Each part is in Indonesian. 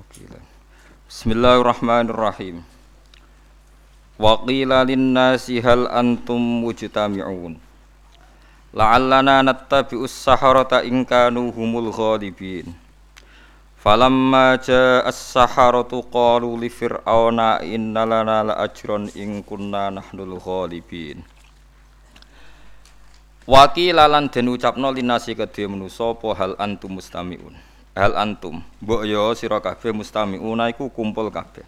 Bismillahirrahmanirrahim. Wa qila lin-nasi hal antum mujtami'un. La'allana nattabi'us saharata in kanu humul ghalibin. Falamma ja'as saharatu qalu li fir'auna inna lana la'ajran in kunna nahnul ghalibin. Wa qila lan den ucapno lin-nasi kedhe manusa apa hal antum mustami'un. Hal antum, mbok yo sira kabeh mustami'una iku kumpul kabeh.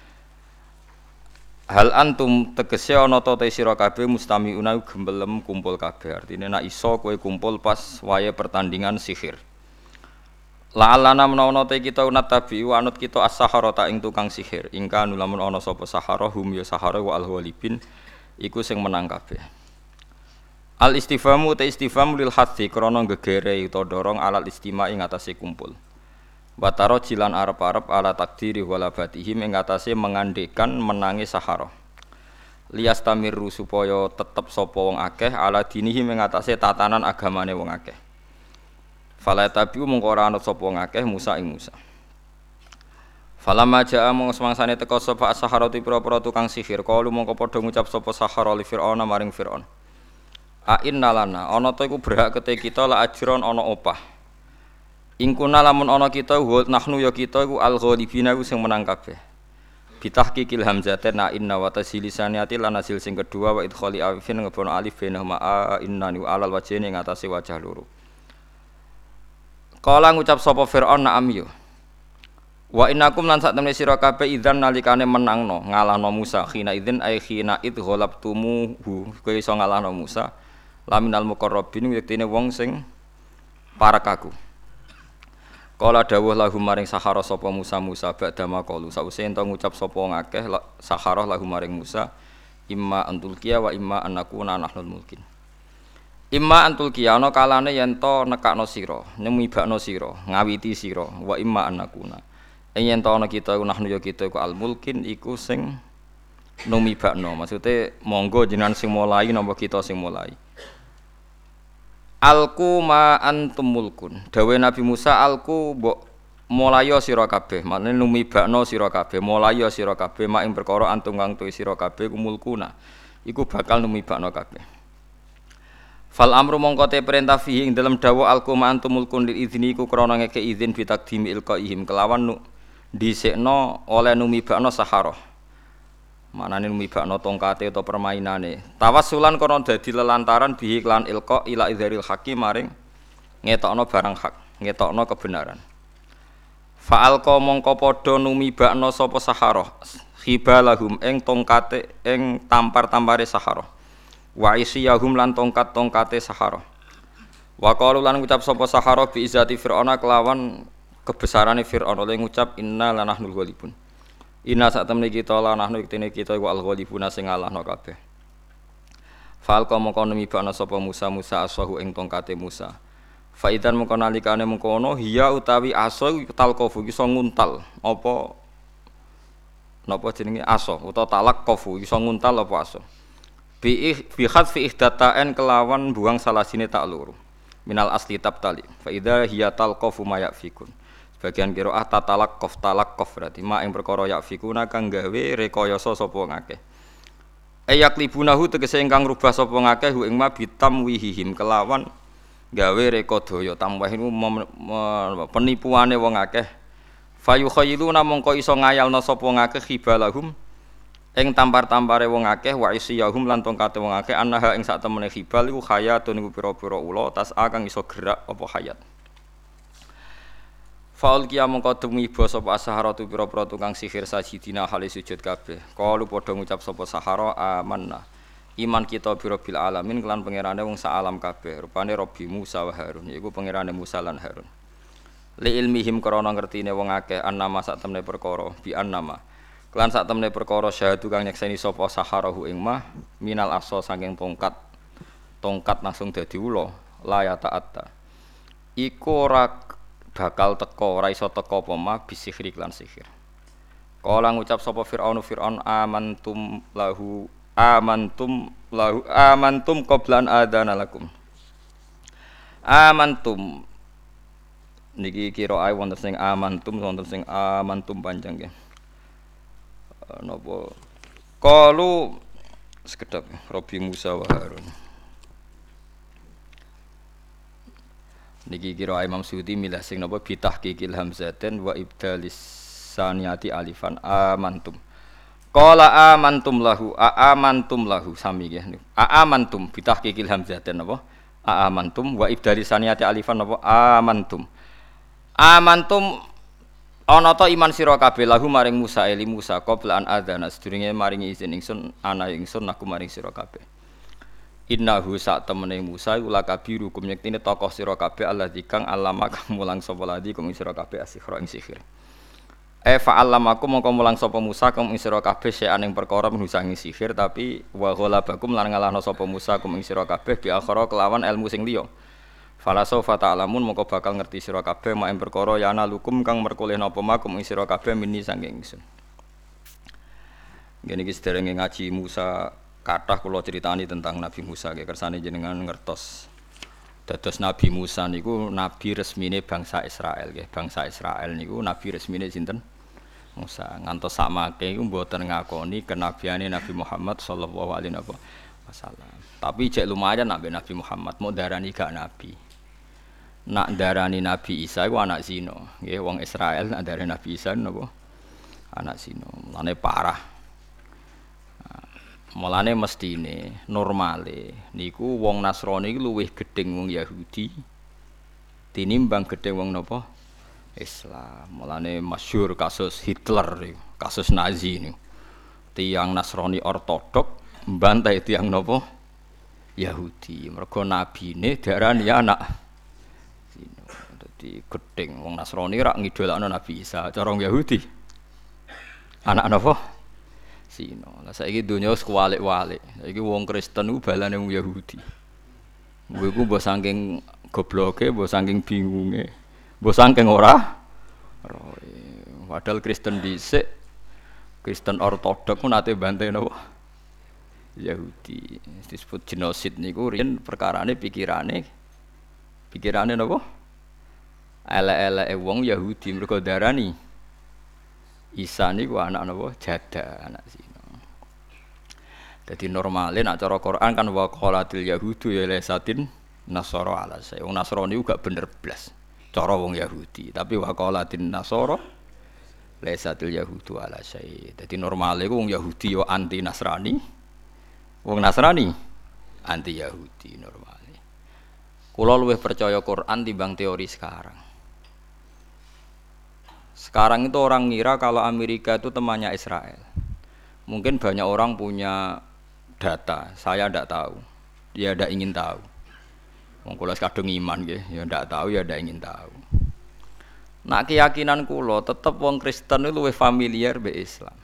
Hal antum tegese ana ta te sira kabeh mustami'una iku gemblem kumpul kabeh. Artine nek iso kowe kumpul pas wayahe pertandingan sihir. La'allana menawa te kita natabi anut kita as-saharata ing tukang sihir. Ingka lamun ana sapa sahara hum ya sahara wa al-ghalibin iku sing menang kabeh. Al-istifhamu ta istifham lil hadzi krana gegere utawa dorong alal istima ing atase kumpul. Wataro jilan arep-arep ala takdiri wala batihim ing atase mengandekan menangi sahara. Liastamiru supaya tetep sapa wong akeh ala dinihim ing atase tatanan agamane wong akeh. Fala tabiu mongko ora anut sapa wong akeh Musa ing Musa. Falamma jaa mongko semangsane teka sapa as-saharatu pira-pira tukang sihir kalu mongko padha ngucap sapa sahara li Fir'aun maring Fir'aun. A inna lana ana ta iku berhak kete kita la ajron ana opah. Ingkuna lamun ana kita nahnu ya kita iku al-ghalibina iku sing menang kabeh. Bitahqiqil hamzatin na inna wa tasilisaniyati lan hasil sing kedua wa idkhali alifin ngebono alif bainahuma a inna ni alal wajhine ngatasi wajah loro. Kala ngucap sapa Fir'aun na'am yo. Wa innakum lan sak temene sira kabeh idzan nalikane menangno ngalahno Musa khina idzin ai khina id ghalabtumuhu kowe iso ngalahno Musa. Laminal muqarrabin yektine wong sing parakaku. Kala dawuh lahum maring sahara sapa Musa ba'da maqalu sause ento ngucap sapa ngakeh sahara lahum maring Musa imma antulkiya wa imma annakuna nahnul mulkin. Imma antulkiya ana kalane yen to nekakno sira, nyemibakno sira, ngawiti sira wa imma annakuna. Yen to ana kita iku nahnu ya kita iku al mulkin iku sing numibakno. Maksude monggo jenengan sing mulai napa kita sing mulai. Alku ma antum mulkun. Dawe Nabi Musa alku mbok mulaya sira kabeh. Maknane numibakno sira kabeh, mulaya sira kabeh mak ing perkara antum kang tuwi sira kabeh ku mulkuna. Iku bakal numibakno kabeh. Fal amru mongko te perintah fihi ing dalem dawuh alku ma antum mulkun lil idzini iku krana ngeke izin bitakdimi ilqaihim kelawan dhisikno oleh numibakno sahara. Manane numibakno tongkate utawa permainane. Tawassulan kono dadi lelantaran bihi lan ilqa ila idzaril hakim maring ngetokno barang hak, ngetokno kebenaran. Fa'alqa mongko padha numibakno sapa sahara khibalahum ing tongkate ing tampar-tampare sahara. Wa isiyahum lan tongkat-tongkate sahara. Wa qalu lan ngucap sapa sahara bi izati fir'auna kelawan kebesarane Fir'aun oleh ngucap inna lanahnul ghalibun. Inna sak temne kita lan nahnu iktine kita iku al-ghalibuna sing ngalahno kabeh. Fal komo kono mibana sapa Musa asahu ing tongkate Musa. Fa idzan mengko nalikane mengkono hiya utawi aso talqafu iso nguntal apa napa jenenge aso utawa talaqafu iso nguntal apa aso. Bi khadfi ihdatain kelawan buang salasine tak loro. Minal asli tabtali. Fa idza hiya talqafu ma yafikun. Bagian qiraah tatalaqqaf berarti mak ing perkara yafikuna kang gawe rekayasa sapa ngakeh. Ayaklibunahu tegese ingkang rubah sapa ngakeh hu ing ma bitamwihihim kelawan gawe reka daya tamwah niku penipuane wong akeh. Fayukhayyiluna mongko iso ngayalna sapa ngakeh khibalahum ing tampar-tampare wong akeh wa isiyahum lan tongkate wong akeh annaha ing sak temene khibal iku hayatun iku pira-pira ula tas kang iso gerak apa hayat. Faul kia mongko tumiba sapa as-saharatu pira-pira tukang sihir sajidina hale sujud kabeh. Kalu padha ngucap sapa sahara amanna. Iman kita birobil alamin kelan pangerane wong sak alam kabeh. Rupane Rabbi Musa wa Harun yaiku pangerane Musa lan Harun. Li ilmihim krana ngertine wong akeh annama sak temne perkara bi annama. Kelan sak temne perkara syahadu kang nyekseni sapa saharahu ing mah minal asa saking tongkat. Tongkat langsung dadi ula la ya ta'atta. Iku ora bakal teko ora iso teko apa mah bisihri lan sihir. Kala ngucap sapa Fir'aun amantum qablan adana lakum. Amantum Niki qiraah wonten sing amantum wonten sing amantum panjang nggih. Napa qalu sekedap Rabbi Musa wa Harun. Niki qiraah Imam Suyuti milih sing napa bitahqiqil hamzatin wa ibdalis saniyati alifan amantum. Qala amantum lahu amantum lahu sami nggih. Amantum bitahqiqil hamzatin napa? Amantum wa ibdalis saniyati alifan napa? Amantum. Amantum ana ta iman sira kabeh lahu maring Musa eli Musa qabla an adzana sedurunge maringi izin ingsun ana ingsun aku maring sira kabeh. Innahu sak temene Musa iku lakabiru kum yektine tokoh sira kabeh alladzi kang alama kang mulang sapa ladi kum sira kabeh asikhra ing sihir. Fa'allamakum mongko mulang sapa Musa kum ing sira kabeh seaning perkara menusangi sihir tapi wa ghalabakum lan ngalahno sapa Musa kum ing sira kabeh bi akhara kelawan ilmu sing liya. Falasofa ta'lamun mongko bakal ngerti sira kabeh mak ing perkara yana lukum kang merkoleh napa makum ing sira kabeh mini saking ingsun. Ngene iki sederenge ngaji Musa kathah kula critani tentang Nabi Musa nggih kersane jenengan ngertos. Dados Nabi Musa niku nabi resmine bangsa Israel nggih. Bangsa Israel niku nabi resmine sinten? Musa. Ngantos sakmake iku mboten ngakoni kenabiane Nabi Muhammad sallallahu alaihi wasallam. Tapi cek lumayan nabi Muhammad mau darani gak nabi. Nak darani Nabi Isa iku anak zina. Nggih wong Israel nak darani Nabi Isa napa? Anak zina. Mulane parah. Mulane mestine normale niku wong Nasrani iku luwih gedeng wong Yahudi tinimbang gedeng wong napa Islam. Mulane masyhur kasus Hitler kasus Nazi niku. Tiyang Nasrani ortodok mbantai tiyang napa Yahudi. Mergo nabine darani anak zina. Dadi gedeng wong Nasrani rak ngidolakno Nabi Isa, cara wong Yahudi anak napa Sino. Lah saiki donya wis kuwalik-walik. Saiki wong Kristen ku balane wong Yahudi. Kuwi ku mbok saking gobloke, mbok saking bingunge, mbok saking ora roe. Padahal Kristen dhisik, Kristen ortodok ku nate bantai napa? Yahudi. Disebut genosid niku riyen perkarane pikirane napa? Elek-eleke wong Yahudi mergo darani Isa niku anak napa? Jada, anak zina. Dadi normale nek cara Quran kan wa qalatil yahudu ya lesatin nasara ala saya. Wong Nasrani ku gak bener blas. Cara wong Yahudi, tapi wa qalatin nasara lesatil yahudu ala saya. Dadi normale ku wong Yahudi yo anti Nasrani. Wong Nasrani anti Yahudi normale. Kula luwih percaya Quran timbang teori sekarang. Sekarang itu orang ngira kalau Amerika itu temannya Israel. Mungkin banyak orang punya data, saya tidak tahu. Ya tidak ingin tahu. Wong kula kadung iman nggih, ya tidak tahu ya tidak ingin tahu. Nak keyakinan kula tetep wong Kristen itu luwih familiar be Islam.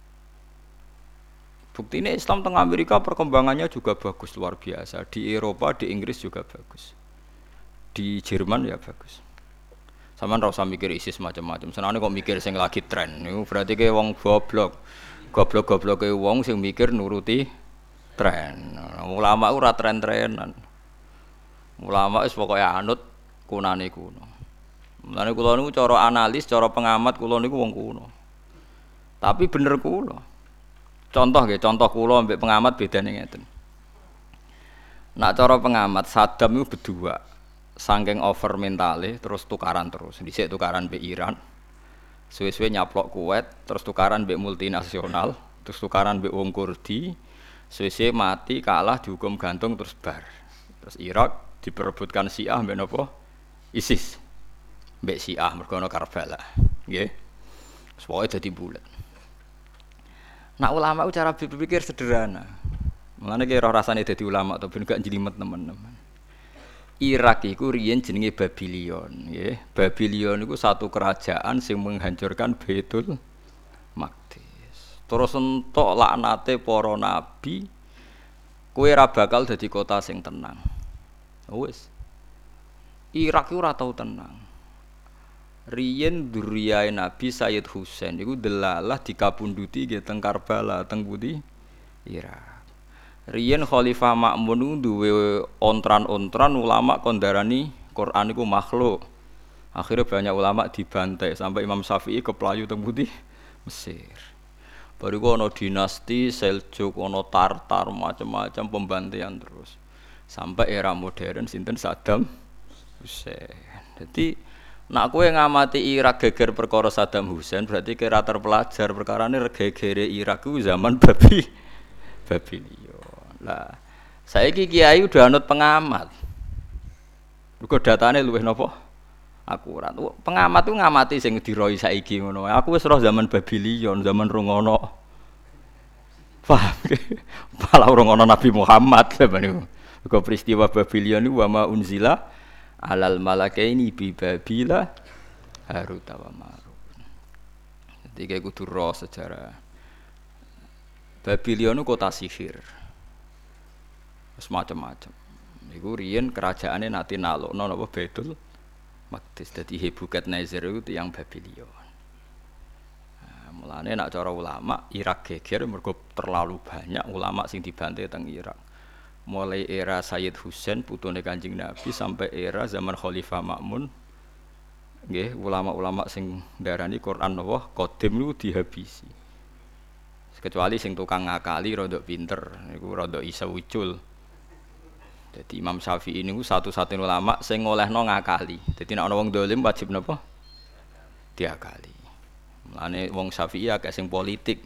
Buktine Islam teng Amerika perkembangannya juga bagus luar biasa. Di Eropa, di Inggris juga bagus. Di Jerman ya bagus. Sampeyan ora usah mikir ISIS macam-macam. Senane kok mikir sing lagi tren. Niku berarti ke wong goblok. Goblok-gobloke wong sing mikir nuruti tren. Ulama ora tren-trenan. Ulama wis pokoke anut kunane kuno. Mulane kula niku cara analis, cara pengamat kula niku wong kuno. Tapi bener kula. Contoh nggih, contoh kula mbek pengamat bedane ngeten. Nak cara pengamat Saddam niku berdua. Saking over mentale terus tukaran terus. Dhisik tukaran mbek Iran. Suwe-suwe nyaplok Kuwait, terus tukaran mbek multinasional, terus tukaran mbek wong Kurdi. Suwe-suwe mati, kalah, dihukum gantung terus bar. Terus Irak diperebutkan Syiah mbek napa? ISIS. Mbek Syiah mergo ana Karbala. Nggih. Pokoke dadi bulet. Nak ulama ku cara berpikir sederhana. Mulane ki ora rasane dadi ulama to ben gak njlimet teman-teman. Irak iku riyen jenenge Babylon, nggih. Babylon iku satu kerajaan sing menghancurkan Baitul Maqdis. Terus entuk laknate para nabi, kowe ora bakal dadi kota sing tenang. Wis. Irak iku ora tau tenang. Riyen duriyae Nabi Sayyid Husain iku delalah dikapunduti nggih teng Karbala, teng pundi? Irak. Riyen Khalifah Ma'mun duwe ontran-ontran ulama kondarani Quran iku makhluk. Akhirnya banyak ulama dibantai sampai Imam Syafi'i keplayu teng putih Mesir. Baru ono dinasti Seljuk, ono Tartar, macam-macam pembantaian terus. Sampai era modern sinten Saddam Hussein. Jadi nak kowe ngamati Irak geger perkara Saddam Hussein berarti kira terpelajar perkarane gegere Irak ku zaman Babylon. Lah saiki kiai udah anut pengamat. Mergo datane luwih napa? Akurat. Pengamat itu ngamati sing diroi saiki ngono. Aku wis roh zaman Babylon, zaman rungono. Paham? Pala rungono Nabi Muhammad sampeyan. Mergo peristiwa Babylon niku wa ma unzila alal malakaini bi Babila Harut wa Marut. Jadi kayak kudu roh sejarah. Babylon itu kota sihir. Semacam-macam. Iku riyen kerajaane nate nalokno napa Baitul Maqdis. Dadi Nebukadnezar itu tiyang Babylon. Mulane nek cara ulama Irak geger mergo terlalu banyak ulama sing dibantai teng Irak. Mulai era Sayyid Husain putune Kanjeng Nabi sampai era zaman Khalifah Ma'mun. Nggih, ulama-ulama sing ndarani Quran napa qadim niku dihabisi. Kecuali sing tukang ngakali rada pinter niku rada isa ucul. Jadi Imam Syafi'i niku satu-satunya ulama sing ngolehno ngakali. Jadi nek ana wong dolim wajib napa? Diakali. Mulane wong Syafi'i akeh sing politik.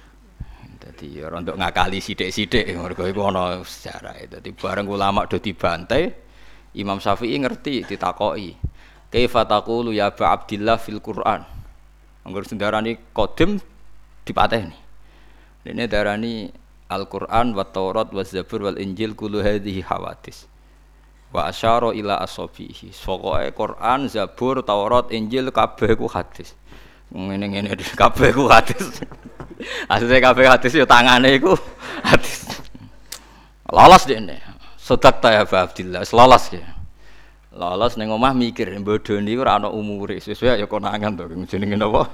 Dadi ora ndok ngakali sithik-sithik mergo iku ana sejarah. Dadi bareng ulama do dibantai, Imam Syafi'i ngerti ditakoki. Kaifa taqulu ya Aba Abdillah fil Qur'an? Angger sendarani qadim dipateni. Dene darani Al-Qur'an wa Taurat wa Zabur wal Injil kullu hadhihi hawadis. Wa asyara ila asabihi. Pokoke Qur'an, Zabur, Taurat, Injil kabeh ku hadis. Ngene-ngene kabeh ku hadis. Asline kabeh hadis yo tangane iku hadis. Lolos dene. Sedekah ya Pak Abdillah, lolos ya. Lolos ning omah mikir bodoni ora ana umure. Sesuai ya konangan to jenenge napa?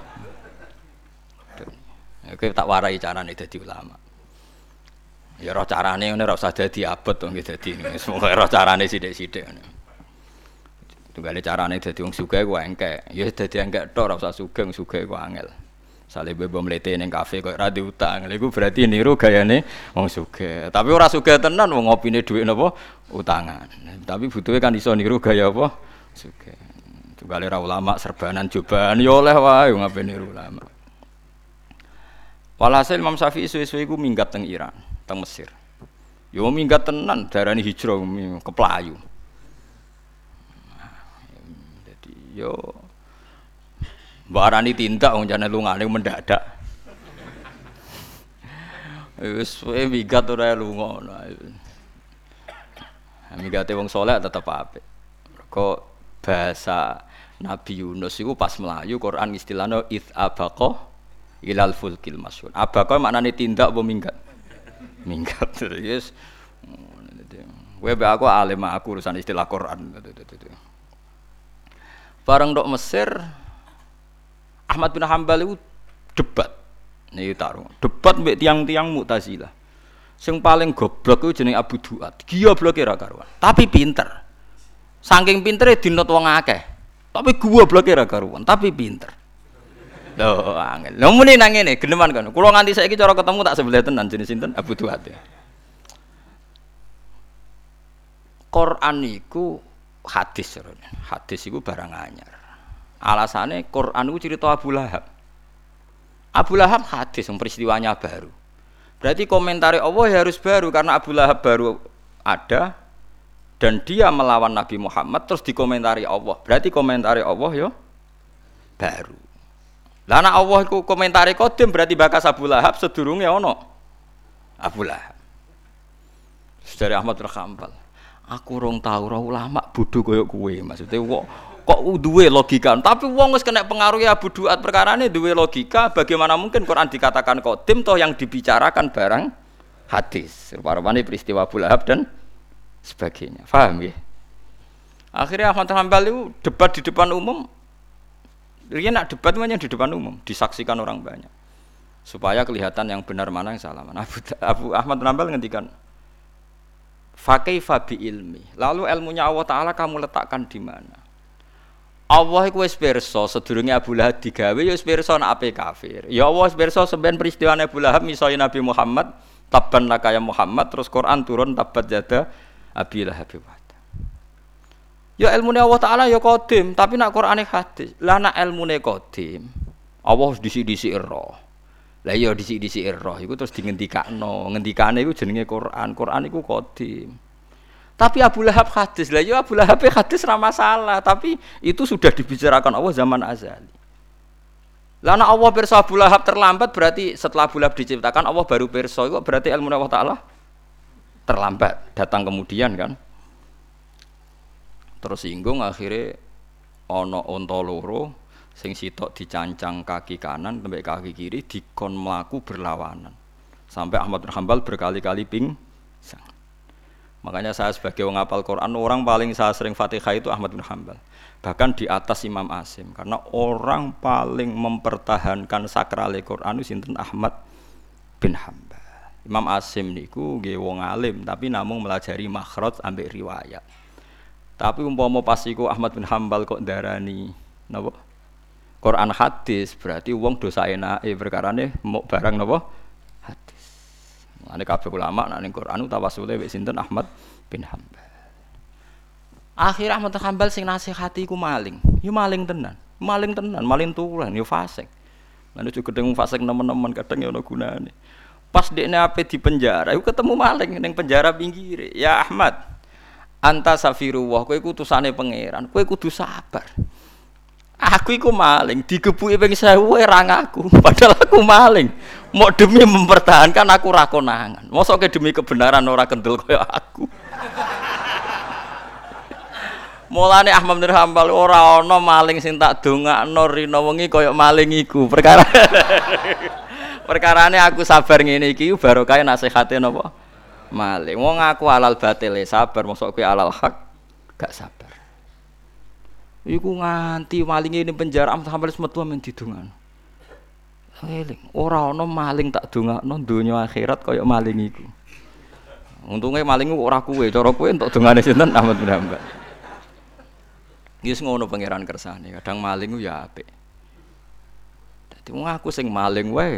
Oke tak warai carane dadi ulama. Ya roh carane ngene ora usah dadi abot to nggih dadi. Semoga roh carane sithik-sithik ngene. Tunggale carane dadi wong sugih ku engkek. Ya dadi engkek tok ora usah sugih, sugih ku angel. Sale bebo mlete ning kafe kok ora diutang. Lha iku berarti niru gayane wong sugih. Tapi ora sugih tenan wong ngopine dhuwit napa utangan. Tapi butuhe kan iso niru gaya apa? Sugih. Tunggale ra ulama serbanan jobaan ya oleh wae ngape niru ulama. Walhasil Imam Syafi'i suwe-suwe iku minggat teng Iran, teng Mesir. Yo minggat tenan darani hijrah keplayu. Jadi yo barani tindak wong jane lungane mendadak. Wis suwe minggat ora lunga. Mingate wong saleh tetep apik. Mergo bahasa Nabi Yunus iku pas melayu Quran istilahnya abaqa ilal fulkil masyhur. Abaqa maknane tindak apa minggat? Minggat terus. Kowe be aku alim aku urusan istilah Quran. Bareng ndok Mesir Ahmad bin Hanbal itu debat. Niki tarung. Debat mbek tiang-tiang Mu'tazilah. Sing paling goblok iku jenenge Abu Duat. Gobloke ra karuan, tapi pinter. Saking pintere dinut wong akeh. Tapi gobloke ra karuan, tapi pinter. Lho, angel. Lho muni nang ngene, geneman kan. Kula nganti saiki cara ketemu tak sebelah tenan jenis sinten Abu Duat. Quran iku hadis. Hadis iku barang anyar. Alasane Quran iku cerita Abu Lahab. Abu Lahab hadis yang peristiwanya baru. Berarti komentari Allah ya harus baru karena Abu Lahab baru ada dan dia melawan Nabi Muhammad terus dikomentari Allah. Berarti komentari Allah ya baru. Lah nek Allah iku komentari qadim berarti bakas Abu Lahab sedurunge ana Abu Lahab. Dari Ahmad bin Hanbal. Aku rong tau ora ulama bodho kaya kowe maksudnya kok duwe logika. Tapi wong wis kena pengaruh Abu Duat perkarane duwe logika, bagaimana mungkin Quran dikatakan qadim toh yang dibicarakan barang hadis. Rupa-rupane peristiwa Abu Lahab dan sebagainya. Paham ya? Akhirnya Ahmad bin Hanbal itu debat di depan umum. Dia nak debat hanya di depan umum, disaksikan orang banyak. Supaya kelihatan yang benar mana yang salah mana. Abu Ahmad bin Hanbal ngendikan, "Fa kaifa bi ilmi?" Lalu ilmunya Allah Taala kamu letakkan di mana? Allah iku wis pirsa sedurunge Abu Lahab digawe ya wis pirsa nek ape kafir. Ya Allah wis pirsa sampeyan peristiwane Abu Lahab misoe Nabi Muhammad, tabban laka ya Muhammad, terus Quran turun tabat jada Abi Lahab. Ya ilmune Allah Taala ya qadim, tapi nek Qurane hadis. Lah nek ilmune qadim, Allah wis disik-disik roh. Lah ya disik-disik roh iku terus dingendikakno. Ngendikane iku jenenge Quran. Quran iku qadim. Tapi Abu Lahab hadis, lah ya Abu Lahab hadis ra masalah, tapi itu sudah dibicarakan Allah zaman azali. Lah nek Allah pirsa Abu Lahab terlambat berarti setelah Abu Lahab diciptakan Allah baru pirsa, itu berarti ilmu Allah Taala terlambat, datang kemudian kan. Terus singgung akhirnya ana unta loro sing sitok dicancang kaki kanan sampai kaki kiri dikon mlaku berlawanan. Sampai Ahmad bin Hanbal berkali-kali pingsan. Makanya saya sebagai orang hafal Quran, orang paling saya sering Fatihah itu Ahmad bin Hanbal. Bahkan di atas Imam Asim. Karena orang paling mempertahankan sakral Quran itu sinten Ahmad bin Hanbal. Imam Asim niku nggih wong alim tapi namung melajari makhraj ambek riwayat. Tapi umpama pas iku Ahmad bin Hanbal kok darani napa? Quran hadis berarti wong dosa enake perkarane mok barang napa? Hadis. Ane kabeh ulama nek ning Quran tawasule wek sinten Ahmad bin Hanbal. Akhir Ahmad bin Hanbal sing nasihati iku maling. Ya maling tenan, maling tulen ya fasik. Lan ojo gedeng fasik nemen-nemen kadang ya ono gunane. Pas dekne ape di penjara, iku ketemu maling ning penjara pinggire. Ya Ahmad, anta safirullah, kowe iku utusane pangeran, kowe kudu sabar. Aku iku maling, digebuki ping 1000 ora ngaku, padahal aku maling. Mau demi mempertahankan aku ra konangan. Mosok demi kebenaran ora kendel kaya aku. Mulane Ahmad bin Hanbal ora ana maling sing tak dongakno rina wengi kaya maling iku. Perkarane aku sabar ngene iki barokah nasihate napa? Maling. Wong aku alal batil sabar, mosok kowe alal hak gak sabar. Iku nganti malinge ning penjara sampai metu men didongakno. Eling, ora ana maling tak dongakno donya akhirat kaya maling iku. Untunge maling ku ora kowe, cara kowe entuk dongane sinten Ahmad bin Hanbal. Wis ngono pangeran kersane, kadang maling ku ya apik. Dadi wong aku sing maling wae.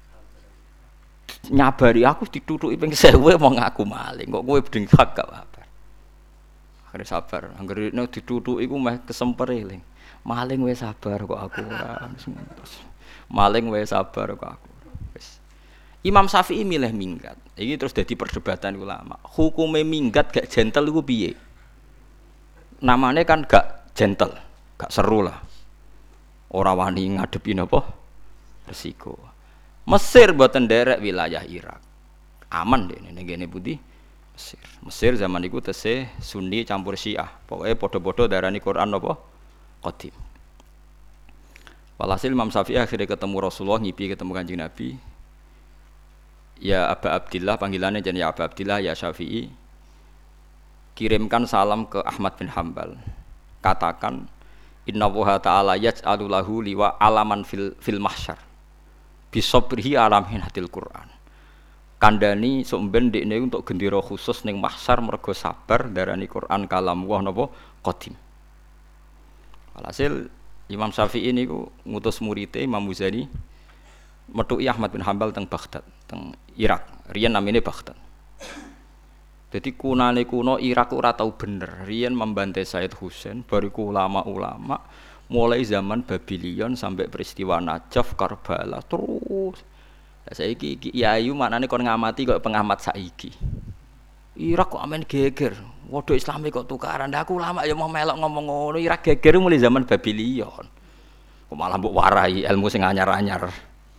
Nyabari aku ditutuki ping 1000 mau ngaku maling, kok kowe bedeng hak gak apa. Akhire sabar, anggere nek ditutuki iku meh kesemper eling. Maling wis sabar kok aku ora. Maling wis sabar kok aku. Wis. Imam Syafi'i milih minggat. Iki terus dadi perdebatan ulama. Hukume minggat gak gentle iku piye? Namane kan gak gentle, gak seru lah. Ora wani ngadepi napa? Resiko. Mesir mboten nderek wilayah Irak. Aman dene ning kene putih. Mesir zaman iku tesih Sunni campur Syiah. Pokoke padha-padha darani Quran napa? Qadim. Walhasil Imam Syafi'i akhirnya ketemu Rasulullah, ngipi ketemu Kanjeng Nabi. Ya Aba Abdillah, panggilannya jadi ya Aba Abdillah, ya Syafi'i. Kirimkan salam ke Ahmad bin Hanbal. Katakan innallaha ta'ala yaj'alu lahu liwa alaman fil mahsyar. Bisabrihi alamin hadil Quran. Kandani somben dekne untuk gendera khusus ning mahsyar mergo sabar darani Quran kalam Allah napa qadim. Alhasil Imam Syafi'i niku ngutus muridé Imam Muzani metuki Ahmad bin Hanbal teng Baghdad, teng Irak. Riyen namine Baghdad. Jadi kunane kuno Irak ora tau bener. Riyen membantai Said Husain, bariku ulama-ulama mulai zaman Babylon sampai peristiwa Najaf, Karbala terus. Saiki iki Yayu maknane kon ngamati kok pengamat saiki. Irak kok amen geger. Waduh Islami kok tukaran. Aku ulama ya mau melok ngomong ngono. Irak geger mulai zaman Babylon. Kok malah mbok warai ilmu sing anyar-anyar.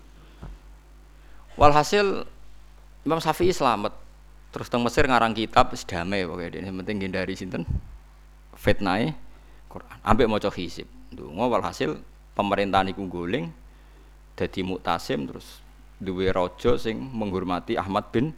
Walhasil Imam Syafi'i selamat. Terus teng Mesir ngarang kitab wis damai pokoke dene penting ngindari sinten fitnahe Quran. Ambek maca hizib. Ndonga walhasil pemerintahan iku guling dadi muktasim terus duwe raja sing menghormati Ahmad bin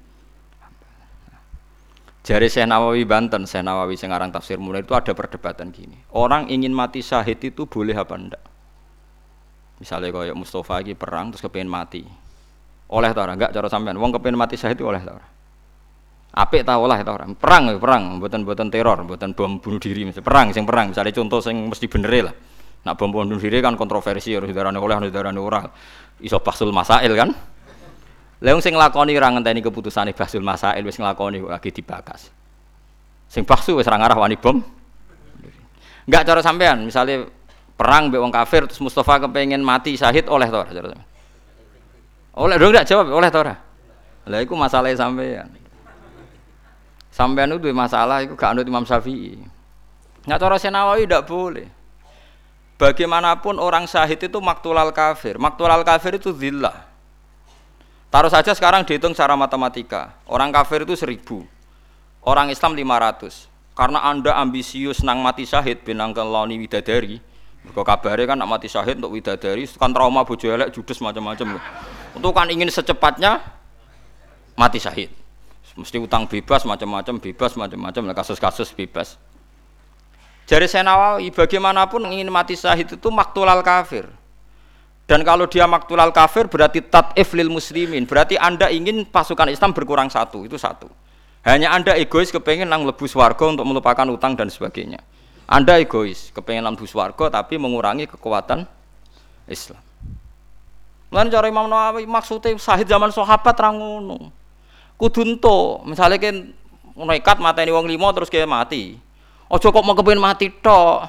Jari Syekh Nawawi Banten, Syekh Nawawi sing aran tafsir Munir itu ada perdebatan gini. Orang ingin mati syahid itu boleh apa enggak? Misalnya kayak Mustafa iki perang terus kepengin mati. Oleh ta ora? Enggak cara sampean. Wong kepengin mati syahid itu oleh ta ora? Apik ta oleh ta ora? Perang, mboten teror, mboten bom bunuh diri, perang, misalnya contoh sing mesti benere lah. Nak bom bunuh diri kan kontroversi, harus darane oleh, harus darane ora. Iso bahsul masail kan. Lah sing nglakoni ora ngenteni keputusane bahsul masail wis nglakoni kok lagi dibakas. Sing bahsu wis ora ngarah wani bom. Enggak cara sampean, misalnya perang mbek wong kafir terus Mustafa kepengin mati syahid oleh to ora cara sampean? Oleh dong enggak jawab oleh to ora? Lah iku masalahe sampean. Sampean itu masalah itu gak anut Imam Syafi'i. Nggak cara Senawawi tidak boleh. Bagaimanapun orang syahid itu maktulal kafir. Maktulal kafir itu zillah. Taruh saja sekarang dihitung secara matematika. Orang kafir itu 1000. Orang Islam 500. Karena Anda ambisius nang mati syahid binang keloni widadari. Mergo kabare kan nak mati syahid untuk widadari kan trauma bojo elek judes macam-macam. Untuk kan ingin secepatnya mati syahid. Mesti utang bebas macam-macam lah kasus-kasus bebas. Jari Senawawi bagaimanapun ingin mati syahid itu maktulal kafir. Dan kalau dia maktulal kafir berarti tat'if lil muslimin, berarti Anda ingin pasukan Islam berkurang satu, itu satu. Hanya Anda egois kepengen nang mlebu swarga untuk melupakan utang dan sebagainya. Anda egois kepengen mlebu swarga tapi mengurangi kekuatan Islam. Lan cara Imam Nawawi maksudnya syahid zaman sahabat ra ngono. Kudu ento, misale kan nekat mateni wong 5 terus kaya mati. Aja kok mau kepengin mati tok.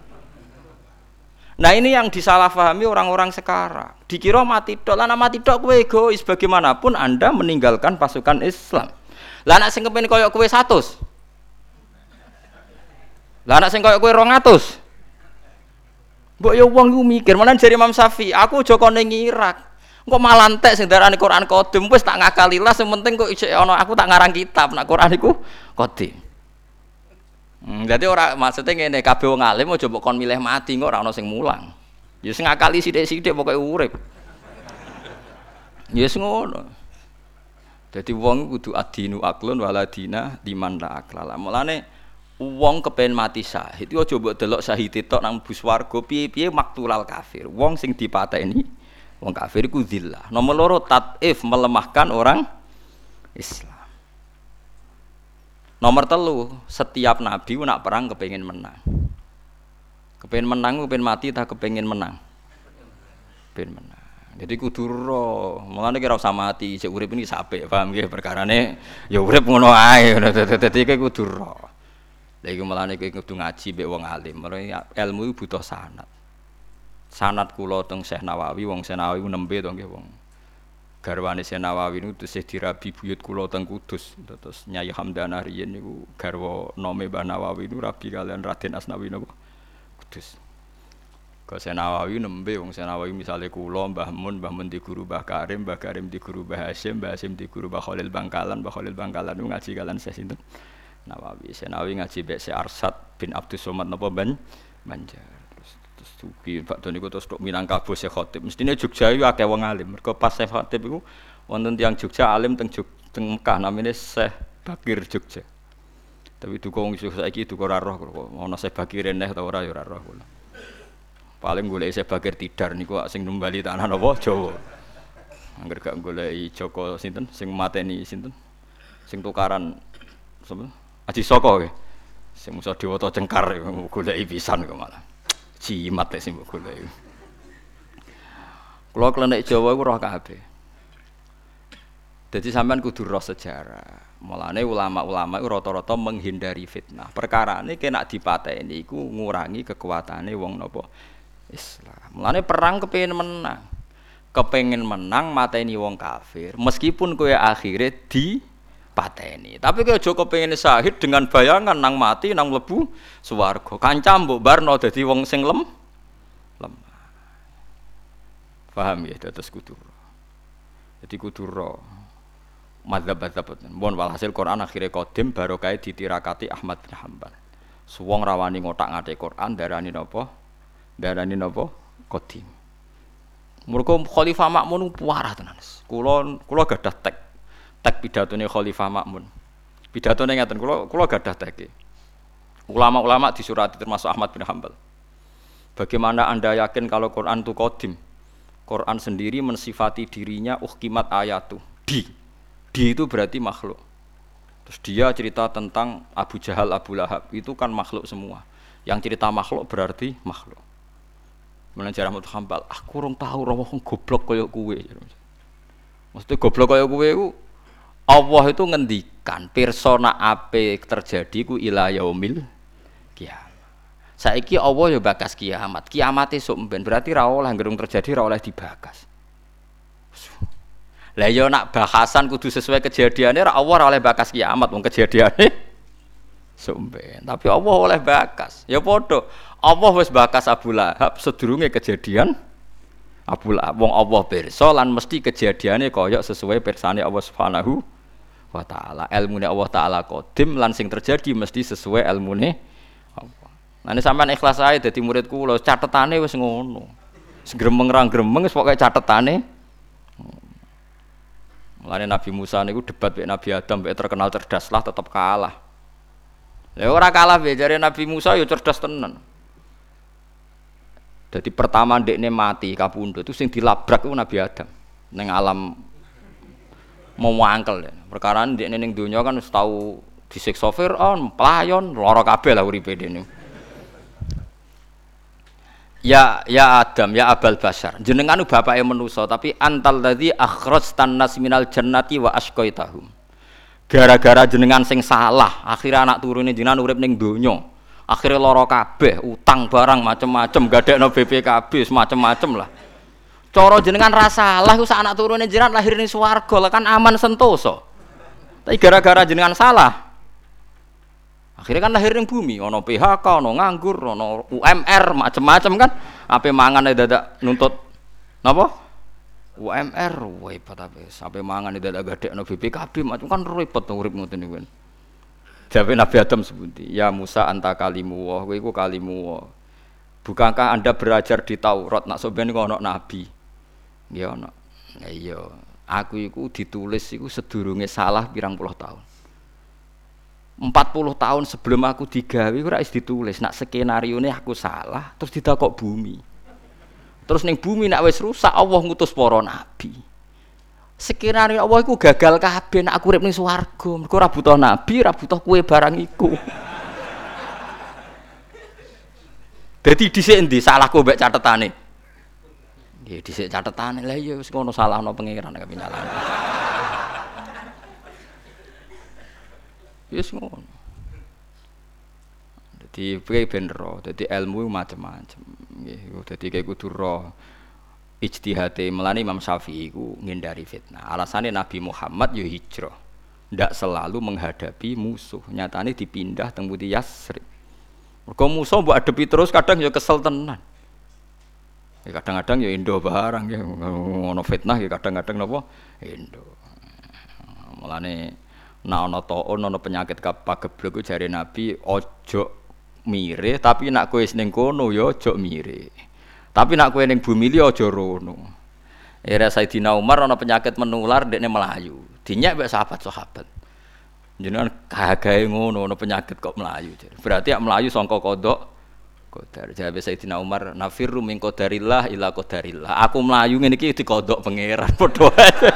Nah, ini yang disalahpahami orang-orang sekarang. Dikira mati tok, lan mati tok kowe egois bagaimanapun Anda meninggalkan pasukan Islam. Lah nek sing kepengin kaya kowe 100. Lah nek sing kaya kowe 200. Mbok ya wong iku mikir, malah jare Imam Syafi'i, aku aja kene Irak. Kok malah entek sing darani Quran qadim wis tak ngakalilah sing penting kok isih ana aku tak ngarang kitab nak Quran iku qadim. Dadi ora maksudnya ngene kabeh wong alim aja mbok kon milih mati kok ora ana sing mulang. Ya sing ngakali sithik-sithik pokoke urip. Ya ngono. Dadi wong kudu adinu aklun waladina liman la aklala. Mulane wong kepen mati syahid iku aja mbok delok syahid tok nang bus warga piye-piye maktulal kafir. Wong sing dipateni wong kafir iku zillah. Nomor loro tat'if melemahkan orang Islam. Nomor 3, setiap nabi nak perang kepengin menang. Kepengin menang kepengin mati tak kepengin menang. Kepengin menang. Jadi kudu ro, mulane kira usah mati, sik urip iki sapek, paham nggih perkarane ya urip ngono ae. Dadi kudu ro. Lha iku mulane kudu ngaji mbek wong alim. Ilmu butuh sanad. Sanad kula teng Syekh Nawawi, wong Syekh Nawawi nembe to nggih wong. Garwane Syekh Nawawi niku tesih dirabi buyut kula teng Kudus. Terus Nyai Hamdanah riyen niku garwa nome Mbah Nawawi niku rabi kalian Raden Asnawi napa Kudus. Ka Syekh Nawawi nembe wong Syekh Nawawi misale kula Mbah Mun di guru Mbah Karim di guru Mbah Hasyim di guru Mbah Khalil Bangkalan niku ngaji kalian Syekh sinten Nawawi. Syekh Nawawi ngaji mbek Syekh Arsad bin Abdus Somad napa Banjar. Suki Pak Doni ku terus tok Minangkabau Syekh Khatib. Mestine Jogja iki akeh wong alim. Mergo pas Syekh Khatib iku wonten tiyang Jogja alim teng Mekah namine Syekh Bakir Jogja. Tapi duka wong saiki duka ora roh kok ana Syekh Bakir neh ta ora ya ora roh kula. Paling golek Syekh Bakir Tidar niku sing numbali tanah napa Jawa. Angger gak goleki Joko sinten sing mateni sinten? Sing tukaran sapa? Aji Soko nggih. Sing Musa Dewata Cengkar goleki pisan kok malah. Cimat lek sing mbok golek. Kula klenek Jawa iku roh kabeh. Dadi sampean kudu roh sejarah. Mulane ulama-ulama iku rata-rata menghindari fitnah. Perkarane kena dipateni iku ngurangi kekuatane wong napa Islam. Mulane perang kepengin menang mateni wong kafir. Meskipun kowe akhire dipateni. Tapi kowe aja kepengin syahid dengan bayangan nang mati nang mlebu swarga. Kancam mbok barno dadi wong sing lemah. Paham ya dados kudu. Jadi kudu ro. Madzhab-madzhab. Mun walhasil Quran akhire qadim barokah ditirakati Ahmad bin Hanbal. Suwong rawani ngotak-ngatik Quran darani napa? Darani napa? Qadim. Mergo Khalifah Makmun parah tenan. Kula gadah tek pidatone Khalifah Makmun. Pidatone ngaten kula gadah teke. Ulama-ulama disurati termasuk Ahmad bin Hanbal. Bagaimana Anda yakin kalau Quran itu qadim? Quran sendiri mensifati dirinya uhkimat ayatu. Di itu berarti makhluk. Terus dia cerita tentang Abu Jahal, Abu Lahab itu kan makhluk semua. Yang cerita makhluk berarti makhluk. Mulane jarah Ahmad Hambal, aku urung tahu wong goblok kaya kowe. Mesti goblok kaya kowe iku Allah itu ngendikan persona ape terjadi ku ila yaumil kiamat. Saiki Allah ya bakas kiamat. Kiamate sok mben berarti ra oleh gerung terjadi ra oleh dibakas. Lah ya nak bahasan kudu sesuai kejadiane ra Allah ra oleh bakas kiamat wong kejadiane sok mben. Tapi Allah oleh bakas. Ya padha. Allah wis bakas Abu Lahab sedurunge kejadian Abu Lahab. Wong Allah pirsa lan mesti kejadiane kaya sesuai persane Allah Subhanahu wa taala. Ilmune Allah taala qadim lan sing terjadi mesti sesuai ilmune Allah. Nah sampean ikhlas ae dadi murid kula, catetane wis ngono. Gremeng ra gremeng wis pokoke catetane. Mulane Nabi Musa niku debat mek Nabi Adam mek terkenal cerdas lah tetep kalah. Lah ora kalah be jare Nabi Musa yo cerdas tenan. Jadi pertama ndekne mati kapundhut itu sing dilabrak iku Nabi Adam ning alam mau angkel. Perkara ndekne ning donya kan wis tau disiksa Firaun, pelayon, lara kabeh lah uripe dene. Ya Adam, ya Abal Bashar. Jenengan bapake manusa tapi antal ladzi akhrajtan nas minal jannati wa asqaitahum. Gara-gara jenengan sing salah, akhirnya anak turune jenengan urip ning donya. Akhirnya lara kabeh, utang barang macem-macem, gadekno BPKB semacem-macem lah. Cara jenengan ra salah ku sak anak turune jenengan lahir ning swarga lah kan aman sentosa. Tapi gara-gara jenengan salah. Akhirnya kan lahir ning bumi, ana PHK, ana nganggur, ana UMR macem-macem kan. Ape mangane dadak nuntut napa? UMR, repot ape. Sampai mangane dadak gadekno BPKB macem kan repot urip ngoten niku. Jawabe Nabi Adam sebuti, ya Musa anta kalimu wa, kowe iku kalimu wa. Bukankah Anda belajar di Taurat nak sampeyan iku ana nabi? Ya ana. Iya, aku iku ditulis iku sedurunge salah pirang puluh tahun. 40 tahun sebelum aku digawe ora wis ditulis nak skenarione aku salah terus ditakok bumi. Terus ning bumi nak wis rusak Allah ngutus para nabi. Sekiranya Allah iku gagal kabeh nek aku urip ning swarga, mergo ora butuh nabi, ora butuh kowe barang iku. Dadi dhisik endi salahku mbek catetane? Nggih dhisik catetane. Lah iya wis ngono salahno pangeran nek nyalahno. Wis ngono. Dadi kowe ben ro, dadi ilmu macam-macam. Nggih, dadi kowe kudu ro. Ijtihate melane Imam Syafi'i iku ngindari fitnah. Alasane Nabi Muhammad yo hijrah. Ndak selalu menghadapi musuh. Nyatane dipindah teng Putih Yasrib. Mergo musuh mbok adepi terus kadang yo kesel tenan. Ya kadang-kadang yo endo barang ya ngono fitnah ya kadang-kadang napa endo. Mulane nek ana taun ana penyakit pageblek ku jare Nabi ojo mire tapi nek kowe ning kono yo ojo mire. Tapi nak kowe ning bumi li aja rono. Era Sayyidina Umar ana penyakit menular ndekne melayu. Dinyek mek sahabat-sahabat. Jenengan gawe ngono ana penyakit kok melayu. Berarti ak melayu sangka kodok qadar. Jawabe Sayyidina Umar, nafirru min qadarillah ila qadarillah. Aku melayu ngene iki dikodok pangeran padha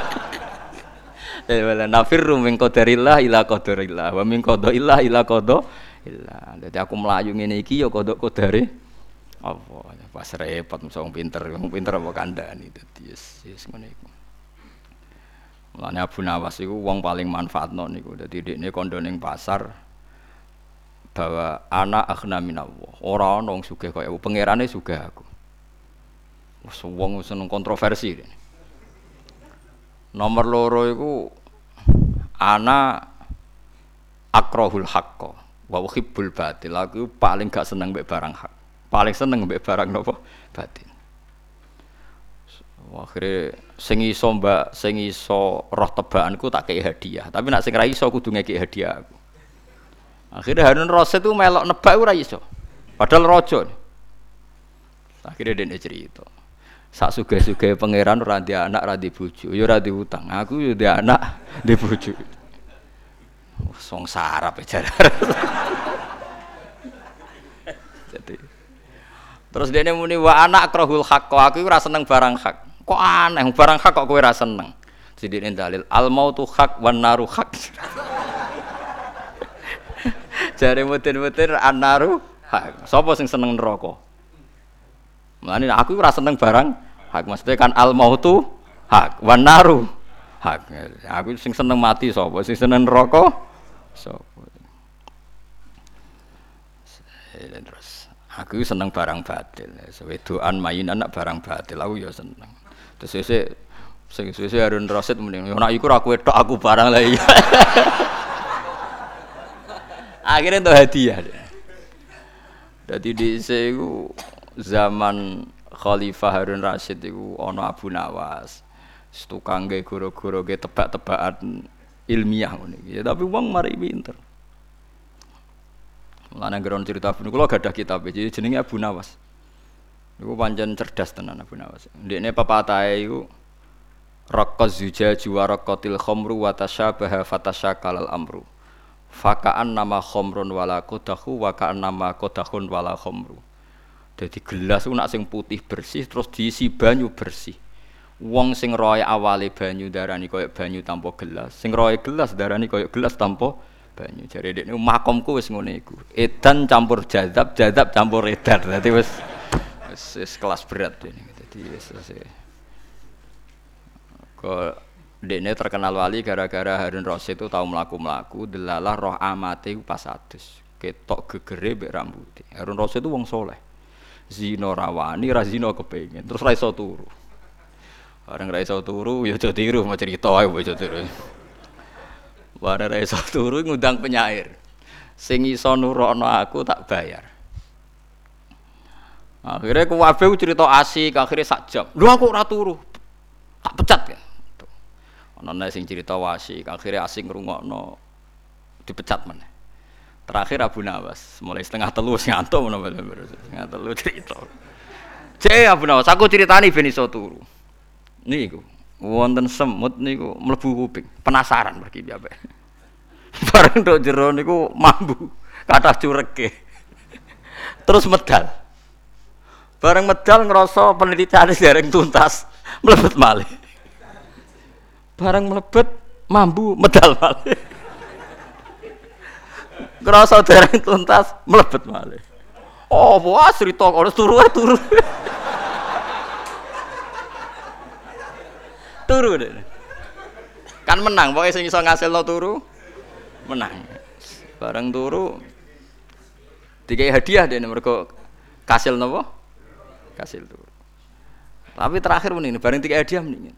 wae. Wala nafirru min qadarillah ila qadarillah wa min qadaillah ila qadaillah. Dadi aku melayu ngene iki ya kodok qadare apa pas repot wong pinter apa kandhani dadi yes ngene iku. Mulane Abu Nawas iku wong paling manfaatno niku. Dadi dekne kandha ning pasar bahwa ana akhna minallah. Ora ana wong sugih kaya aku, pangerane sugih aku. Wes wong seneng kontroversi. Nomor loro iku ana akrahul haqqo wa uhibbul batil. Aku paling gak seneng mbek barang hak. Paling seneng mbek barang napa batin. Akhire sing iso roh tebakanku tak kei hadiah, tapi nek sing ra iso kudu ngekeki hadiah aku. Akhire Harun Rasid itu melok nebak ora iso. Padahal raja. Akhire dene cerita. Sak sugih-sugih pangeran ora ndek anak, ora ndek bojo, ya ora ndek utang. Aku yo ndek anak, ndek bojo. Wong sarap jar. Jadi terus dene muni wa anak akrahul haqq, aku ora seneng barang hak. Kok aneh barang hak kok kowe ora seneng. Sidine dalil al mautu haq wan naru haq. Jare mutin-mutin an naru haq. Sapa sing seneng neraka? Mulane aku ora seneng barang hak. Maksudnya kan al mautu hak, wan naru hak. Aku sing seneng mati sapa? Sing seneng neraka sapa? Terus aku seneng barang batil. Wedoan mainan nak barang batil aku ya seneng. Terus sing Harun Rasid mending nek iku ora kowe tok aku barang lah iya. Akhirnya untuk hadiah. Dadi dhisik iku zaman Khalifah Harun Rasid iku ana Abu Nawas. Tukang ge goro-goro ge tebak-tebakan ilmiah ngono iki. Ya tapi wong mari pinter. Mulane nggon cerita Abu kula gadah kitab iki jenenge Abu Nawas. Niku pancen cerdas tenan Abu Nawas. Ndekne pepatahe iku raqqaz zujaju wa raqqatil khamru wa tashabaha fatashakalal amru. Faka'an nama khamrun wala qadahu wa ka'an nama qadahun wala khamru. Dadi gelas ku nak sing putih bersih terus diisi banyu bersih. Wong sing roe awale banyu darani koyo banyu tanpa gelas, sing roe gelas darani koyo gelas tanpa banyu. Jare dekne makomku wis ngene iku. Edan campur jadzab, jadzab campur edan. Dadi wis kelas berat ini. Dadi wis kok dekne terkenal wali gara-gara Harun Rasid itu tahu mlaku-mlaku delalah roh amate pas adus. Ketok gegere mbek rambuté. Harun Rasid itu wong saleh. Zina rawani, ra zina kepengin. Terus ra iso turu. Bareng ra iso turu ya aja tiru mau cerita ae aja tiru. Bareng ra iso turu ngundang penyair. Sing iso nurono aku tak bayar. Akhirnya kuwabe cerita asik, akhirnya sak jam. Lho aku ora turu. Tak pecat ya. Ana sing cerita wasik, akhirnya asik ngrungokno dipecat meneh. Terakhir Abu Nawas, mulai 2:30 ngantuk menapa 2:30 cerita. Cek Abu Nawas, aku critani ben iso turu. Niku wonten semut niku mlebu kuping, penasaran pergi piye. Bareng tok jero niku mambu, kathah cureke. Terus medal. Bareng medal ngrasa penelitiane dereng tuntas, mlebet malih. Bareng mlebet mambu medal malih. Ngrasa dereng tuntas mlebet malih. Oh, wah cerita kok turu. Turu deh. Kan menang, pokoke sing iso ngasilno turu menang. Bareng turu dikai hadiah dene mergo kasil napa? Kasil turu. Tapi terakhir meneh bareng dikai hadiah meneh.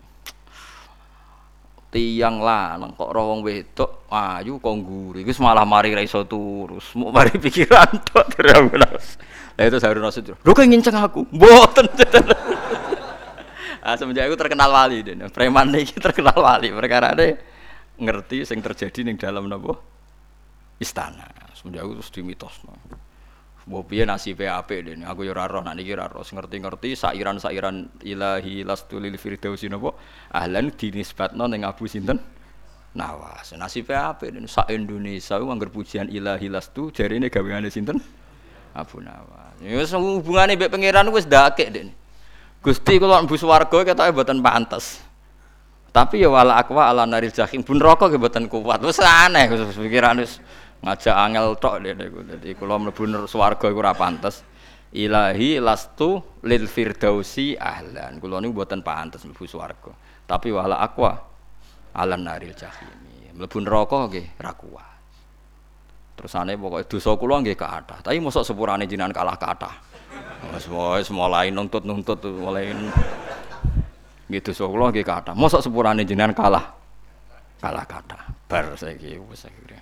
Tiang lanang kok ora wong wedok ayu kok ngguri wis malah mari ra iso turu semuk mari pikiran tok terus. Lah itu Harun Rasid. Lho kok nginceng aku? Mboten. Semenjak itu terkenal wali dene. Preman iki terkenal wali perkarane ngerti sing terjadi ning dalam napa istana. Semenjak itu terus dimitosno. Mbok piye nasibe apik dene. Aku ya ora roh nek iki ora roh. Ngerti-ngerti sairan-sairan ilahi lastul firdausi napa ahlan dinisbatno ning Abu sinten Nawas. Nasibe apik dene sak Indonesia ku angger pujian ilahi lastu jarine gaweane sinten Abu Nawas. Ya wis hubungane mbek pangeran wis ndakek dene. Gusti kula mlebu swarga ketoke mboten pantes. Tapi ya wala aqwa ala naril jahim bun neraka nggih mboten kuat. Wis aneh pikiran wis ngajak angel tok niku. Dadi kula mlebu swarga iku ora pantes. Ilahi lastu lil firdausi ahlan. Kula niku mboten pantes mlebu swarga. Tapi wala aqwa ala naril jahim. Mlebu neraka nggih ra kuat. Tersane pokoke dosa kula nggih kathah. Tapi mosok sepurane jenengan kalah kathah. Wis mulai nuntut mulai gitu dosa kula nggih kathah. Mosok sepurane jenengan kalah kathah. Bar saiki wis akhire.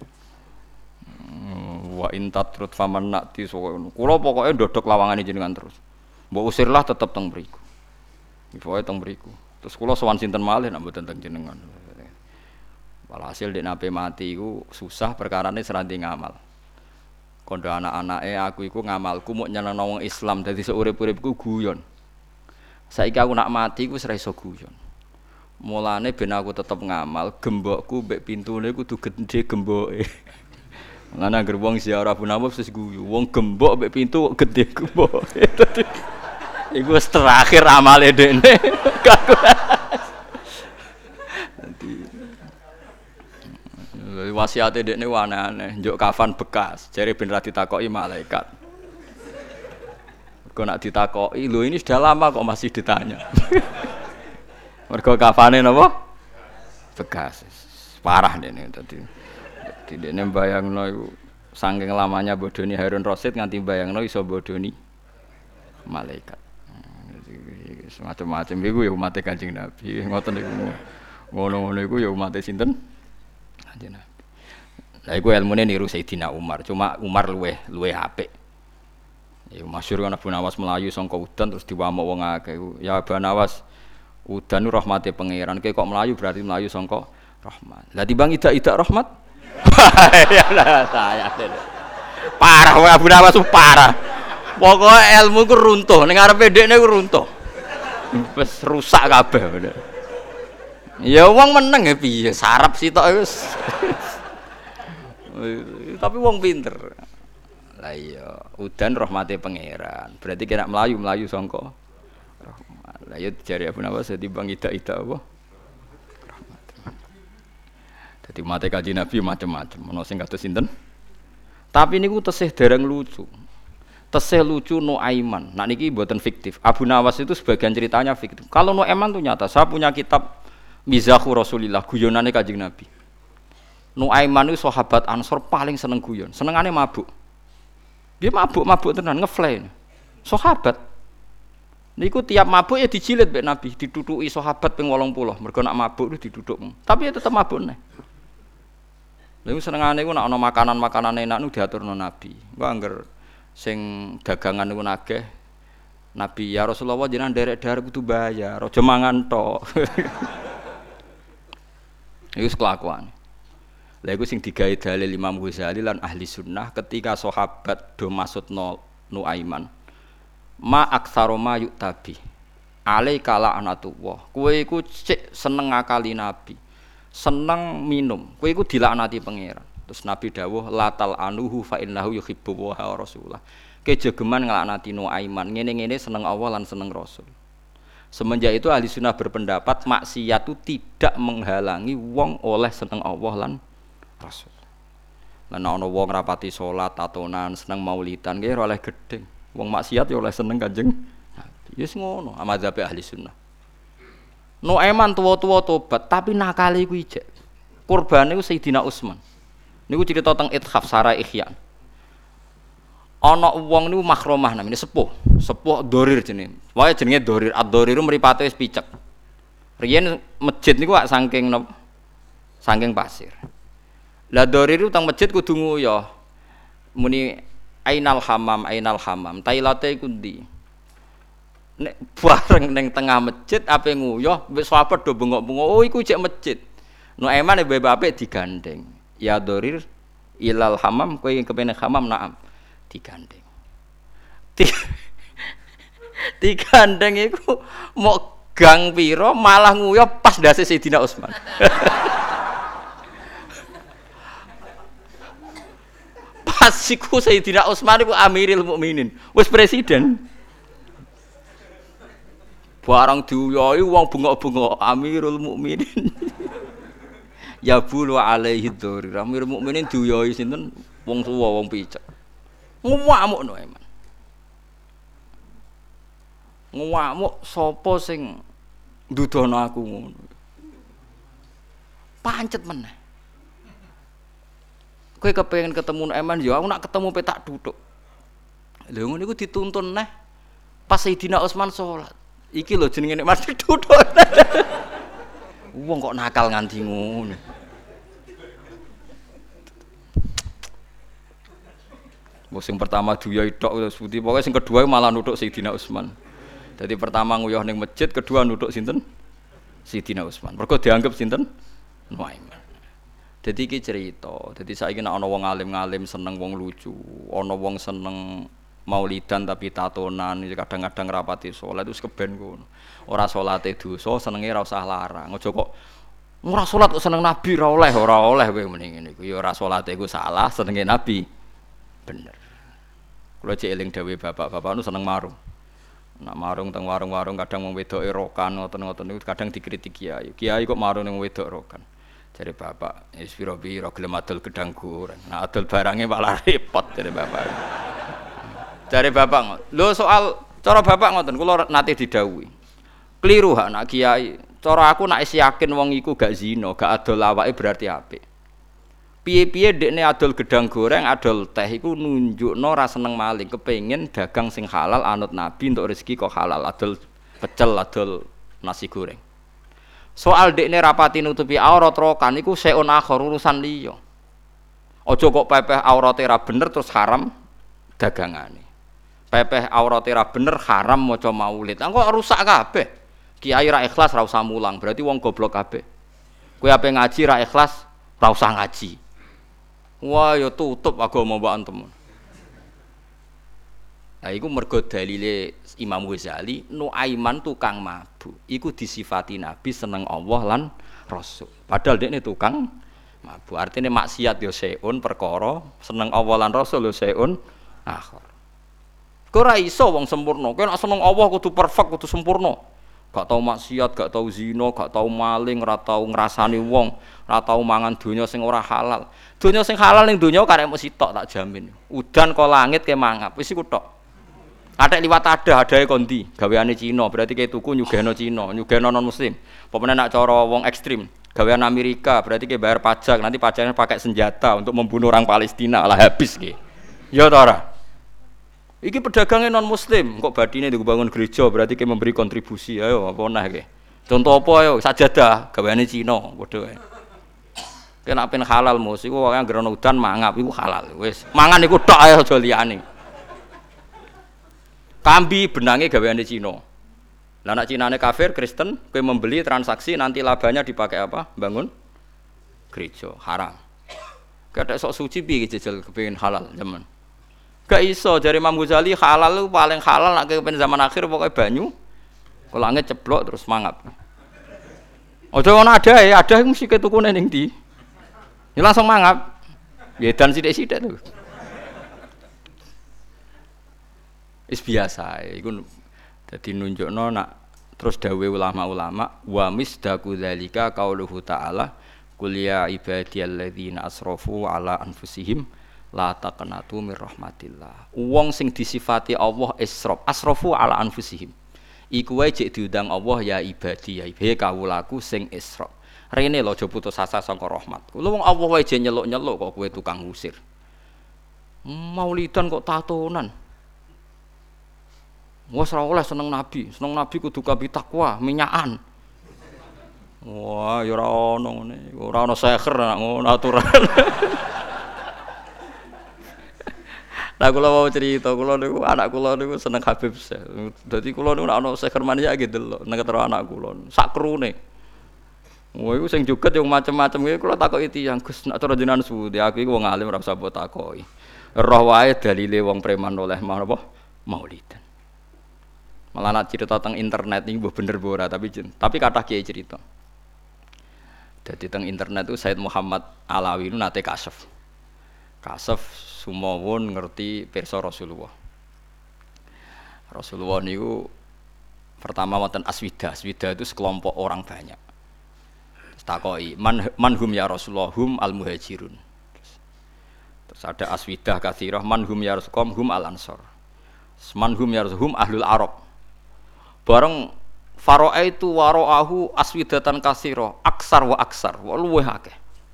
Wa intatrut faman nati kula pokoke ndodhok lawangane jenengan terus. Mbok usirlah tetep teng mriku. Pokoke teng mriku. Terus kula sowan sinten malih nek mboten teng jenengan. Walhasil nek nape mati iku susah perkarane seranti ngamal. Kondo anak-anake aku iku ngamalku muk nyenengno wong Islam dadi seurip-uripku guyon. Saiki aku nak mati iku wis ra iso guyon. Mulane ben aku tetep ngamal, gembokku mbek pintune kudu gedhe gemboke. Mulane anggere wong ziarah Abu Nawas wis guyu, wong gembok mbek pintu gedhe gemboke. Iku wis terakhir amale dekne. Wasiate dekne aneh-aneh, njuk kafan bekas, jare ben ra ditakoki malaikat. Kok nak ditakoki, lho ini sudah lama kok masih ditanya. Mergo kafane napa? Bekas. Parah dene dadi. Dadi dene bayangno iku saking lamanya bodoni Harun Rasid nganti bayangno iso bodoni malaikat. Semacam-macam iku ya umat Kanjeng Nabi. Ngoten niku. Ngono-ngono iku ya umat sinten? Kanjeng Nabi. Lah iku ilmune niru Sayyidina Umar, cuma Umar luweh apik. Ya masyhur kan Abu Nawas melayu sangka udan terus diwamuk wong akeh. Ya Abu Nawas udan nu rahmate pangeran. Kowe kok melayu berarti melayu sangka rahmat. Lah timbang idak rahmat. Ya lah saya. Parah wae Abu Nawas parah. Pokoke ilmu ku runtuh, ning ngarepe dhekne ku runtuh. Wis rusak kabeh. Ya wong meneng ya piye, sarap sitok wis. Tapi wong pinter. Lah iya, udan rahmate pangeran. Berarti kena melayu sangka rahmat. Lah ya jare Abu Nawas timbang idak apa? Rahmat. Dadi mate Kanjeng Nabi macam-macam, ana sing kados sinten? Tapi niku tesih dereng lucu. Tesih lucu Nuaiman. Nah niki mboten fiktif. Abu Nawas itu sebagian ceritanya fiktif. Kalau Nuaiman itu nyata. Saya punya kitab Mizahur Rasulillah, guyonane Kanjeng Nabi. Nuaiman itu sahabat Ansor paling seneng guyon. Senengane mabuk. Dia mabuk tenan ngefly. Sahabat. Niku tiap mabuk ya dijilid mbek Nabi, ditutuki sahabat ping 80. Mergo nak mabuk itu diduduk. Tapi ya tetep mabuk neh. Lha iku senengane iku nak ana makanan-makanan enak niku diaturno Nabi. Engko angger sing dagangan niku nagih Nabi ya Rasulullah jenengan derek-derek kudu bayar, aja mangan tok. Iku kelakuan. Lha iku sing digawe dalil Imam Ghazali lan ahli sunnah ketika sahabat do maksudno Nuaiman. Ma aktsaro ma yuktabi. Alaika la'natullah. Kowe iku cek seneng ngakali Nabi. Seneng minum. Kowe iku dilaknati pangeran. Terus Nabi dawuh latal anuhu fa innahu yuhibbu wa rasulullah. Kejegeman nglaknati Nuaiman. Ngene-ngene seneng Allah lan seneng Rasul. Semenjak itu ahli sunnah berpendapat maksiat itu tidak menghalangi wong oleh seneng Allah lan Rasul. Lan ana wong rapati salat, tatonan, seneng maulidan nggih ora oleh gedeng. Wong maksiat ya oleh seneng Kanjeng Nabi. Wis ngono mazhab ahli sunnah. Nuaiman tuwa-tuwa tobat tapi nakale iku ijek. Kurbane iku Sayyidina Utsman. Niku cerita teng Ithaf Sara Ihya. Ana wong niku makromah namine sepuh Dorir jenenge. Wae jenenge Dorir. Ad-Dorir mripate wis picek. Riyen masjid niku wak saking pasir. Lah Dorir utang masjid kudu nguyah. Muni ainal hamam, tailate iku ndi? Nek bareng ning tengah masjid ape nguyah, wis sahabat do bengok-bengok, oh iku cek masjid. Nuaiman bae apik digandeng. Ya Dorir ilal hamam, kowe kepene hamam naam digandeng. Digandeng iku mok gang pira malah nguyah pas ndase Sayyidina Utsman. Pas iku Sayyidina Utsman iku Amirul Mukminin, wis presiden. Barang diuyahi wong bengok-bengok Amirul Mukminin. Ya bulu alaihi dzuri. Amirul Mukminin diuyahi sinten? Wong tuwa, wong picek. Ngamuk Nuaiman. Ngamuk sapa sing ndudono aku ngono. Pancet meneh. Kowe kepengin ketemu Nuaiman ya aku nak ketemu petak duduk. Lha ngono iku dituntun neh pas Sayyidina Utsman salat. Iki lho jenenge nek mati duduk. Wong kok nakal nganti ngono. Sing pertama duyai tok terus putih, pokoke sing kedua malah nuthuk Sayyidina Utsman. Dadi pertama nguyah ning masjid, kedua nuthuk sinten? Sayyidina Utsman. Mergo dianggap sinten? Nuaiman. Dadi iki cerita. Dadi saiki nek ana wong alim-alim seneng wong lucu, ana wong seneng maulidan tapi tatonan, kadang-kadang rapati salat itu keben ngono. Ora salate dosa, senenge ora usah larang. Aja kok ora salat kok seneng Nabi ora oleh kowe mending ngene iku. Ya ora salate iku salah, senenge Nabi bener. Kula cek eling dawuh bapak-bapak nu seneng marung. Nak marung teng warung-warung kadang wong wedoke rokan ngoten-ngoten niku kadang dikritik kiai. Kiai kok marung ning wedok rokan. Jare bapak, wis pira-pira gelem adol gedang goreng. Nah adol barange malah repot jare bapak. Jare bapak, lho soal cara bapak ngoten kula nate didhawuhi. Kliru hak nak kiai. Cara aku nak yakin wong iku gak zina, gak adol awake berarti apik. Piye-piye dekne adol gedang goreng, adol teh iku nunjukno ra seneng maling, kepengin dagang sing halal anut Nabi untuk rezeki kok halal, adol pecel, adol nasi goreng. Soal dekne rapati nutupi aurat rokan iku seun akhir urusan liya. Aja kok pepeh aurate ra bener terus haram dagangane. Pepeh aurate ra bener haram maca maulid. Engko rusak kabeh. Kiai ra ikhlas ra usah mulang, berarti wong goblok kabeh. Kowe ape ngaji ra ikhlas, ra usah ngaji. Wah, ya tutup agama mbak antum. Nah, iku mergo dalile Imam Ghazali, Nuaiman tukang mabuk. Iku disifati Nabi seneng Allah lan Rasul. Padahal dekne tukang mabuk. Artine maksiat ya seun perkara, seneng Allah lan Rasul ya seun akhir. Kowe ora iso wong sempurna. Kowe nek seneng Allah kudu perfect, kudu sempurna. Gak tau maksiat, gak tau zina, gak tau maling, ora tau ngrasani wong, ora tau mangan donya sing ora halal. Donya sing halal ning donya karek mesti tok tak jamin. Udan kok langit ke mangap, wis iku tok. Atek liwat adahe kondi, gaweane Cina, berarti ke tuku nyugeno Cina, nyugeno non muslim. Pemene nak cara wong ekstrim, gawean Amerika, berarti ke bayar pajak, nanti pajaknya pakai senjata untuk membunuh orang Palestina, lah habis ki. Ya ta ora? Iki pedagangnya non muslim, kok badine dibangun gereja berarti kayak memberi kontribusi. Ayo apa nah iki? Contoh apa ayo sajadah gaweane Cina padha wae. Kena pen halal mus iku wae anggere udan mangap iku halal. Wis mangan iku tok ae aja liyane. Kambi benange gaweane Cina. Lah nek Cinane kafir Kristen, kowe membeli transaksi nanti labanya dipakai apa? Bangun gereja, haram. Kadek sok suci piye jejel kepengin halal zaman. Gak iso jare Imam Ghazali halal lu paling halal nek kepen zaman akhir pokoke banyu. Kok langit ceblok terus mangap. Aja ono ada mesti ketukune ning ndi. Ya langsung mangap. Ya dan sithik-sithik to. Wis biasa iku dadi nunjukno nak terus dawuh ulama-ulama wa misdaqu dzalika qauluhu ta'ala qul ya ibadiyalladzina asrafu ala anfusihim la taqnatu mir rahmatillah. Wong sing disifati Allah israf, asrafu ala anfusihim. Iku wae jek diundang Allah ya ibadi, ya ibe kawulaku sing israf. Rene lho aja putus asa saka rahmat. Kulo wong Allah wae jek nyeluk-nyeluk kok kowe tukang ngusir. Maulidan kok tatonan. Wes ora oleh seneng Nabi kudu kabi takwa, minyakan. Wah, ya ora ono ngene. Ora ono seher ngono aturan. Nah kula mau cerita, kula niku anak kula niku seneng Habib Syekh. Dadi kula niku nek ana seher mania gitu lho, nek ketero anak kula. Sak krune. Wah iku sing joget yo macem-macem iki kula takoki tiyang Gus, nek cara jenengan suwudi aku iku wong alim ora usah mbok takoki. Roh wae dalile wong preman oleh apa? Maulidan. Malah nak cerita tentang internet iki mbok bener ora tapi kathah kiai cerita. Dadi teng internet itu Said Muhammad Alawi itu nate kasef. Kasef sumawon ngerti pirsa Rasulullah. Rasulullah niku pertama wonten aswida. Aswida itu sekelompok orang banyak. Terus takoki, manhum ya Rasulullah hum al muhajirun. Terus ada aswidah katsirah manhum ya Rasulullah hum al ansor. Manhum ya Rasulullah hum ahlul arab. Bareng faro'a itu waro'ahu aswidatan katsirah, aksar wa aksar, wa luweh akeh.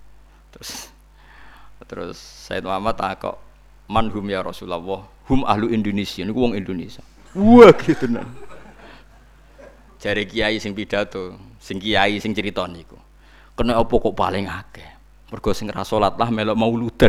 Terus Said Muhammad takok manhum ya Rasulullah hum ahlu Indonesia niku wong Indonesia. Wah gitu tenan. Jare kiai sing pidato, sing kiai sing crita niku. Kena apa kok paling akeh? Mergo sing ra salat lah melok mauludan.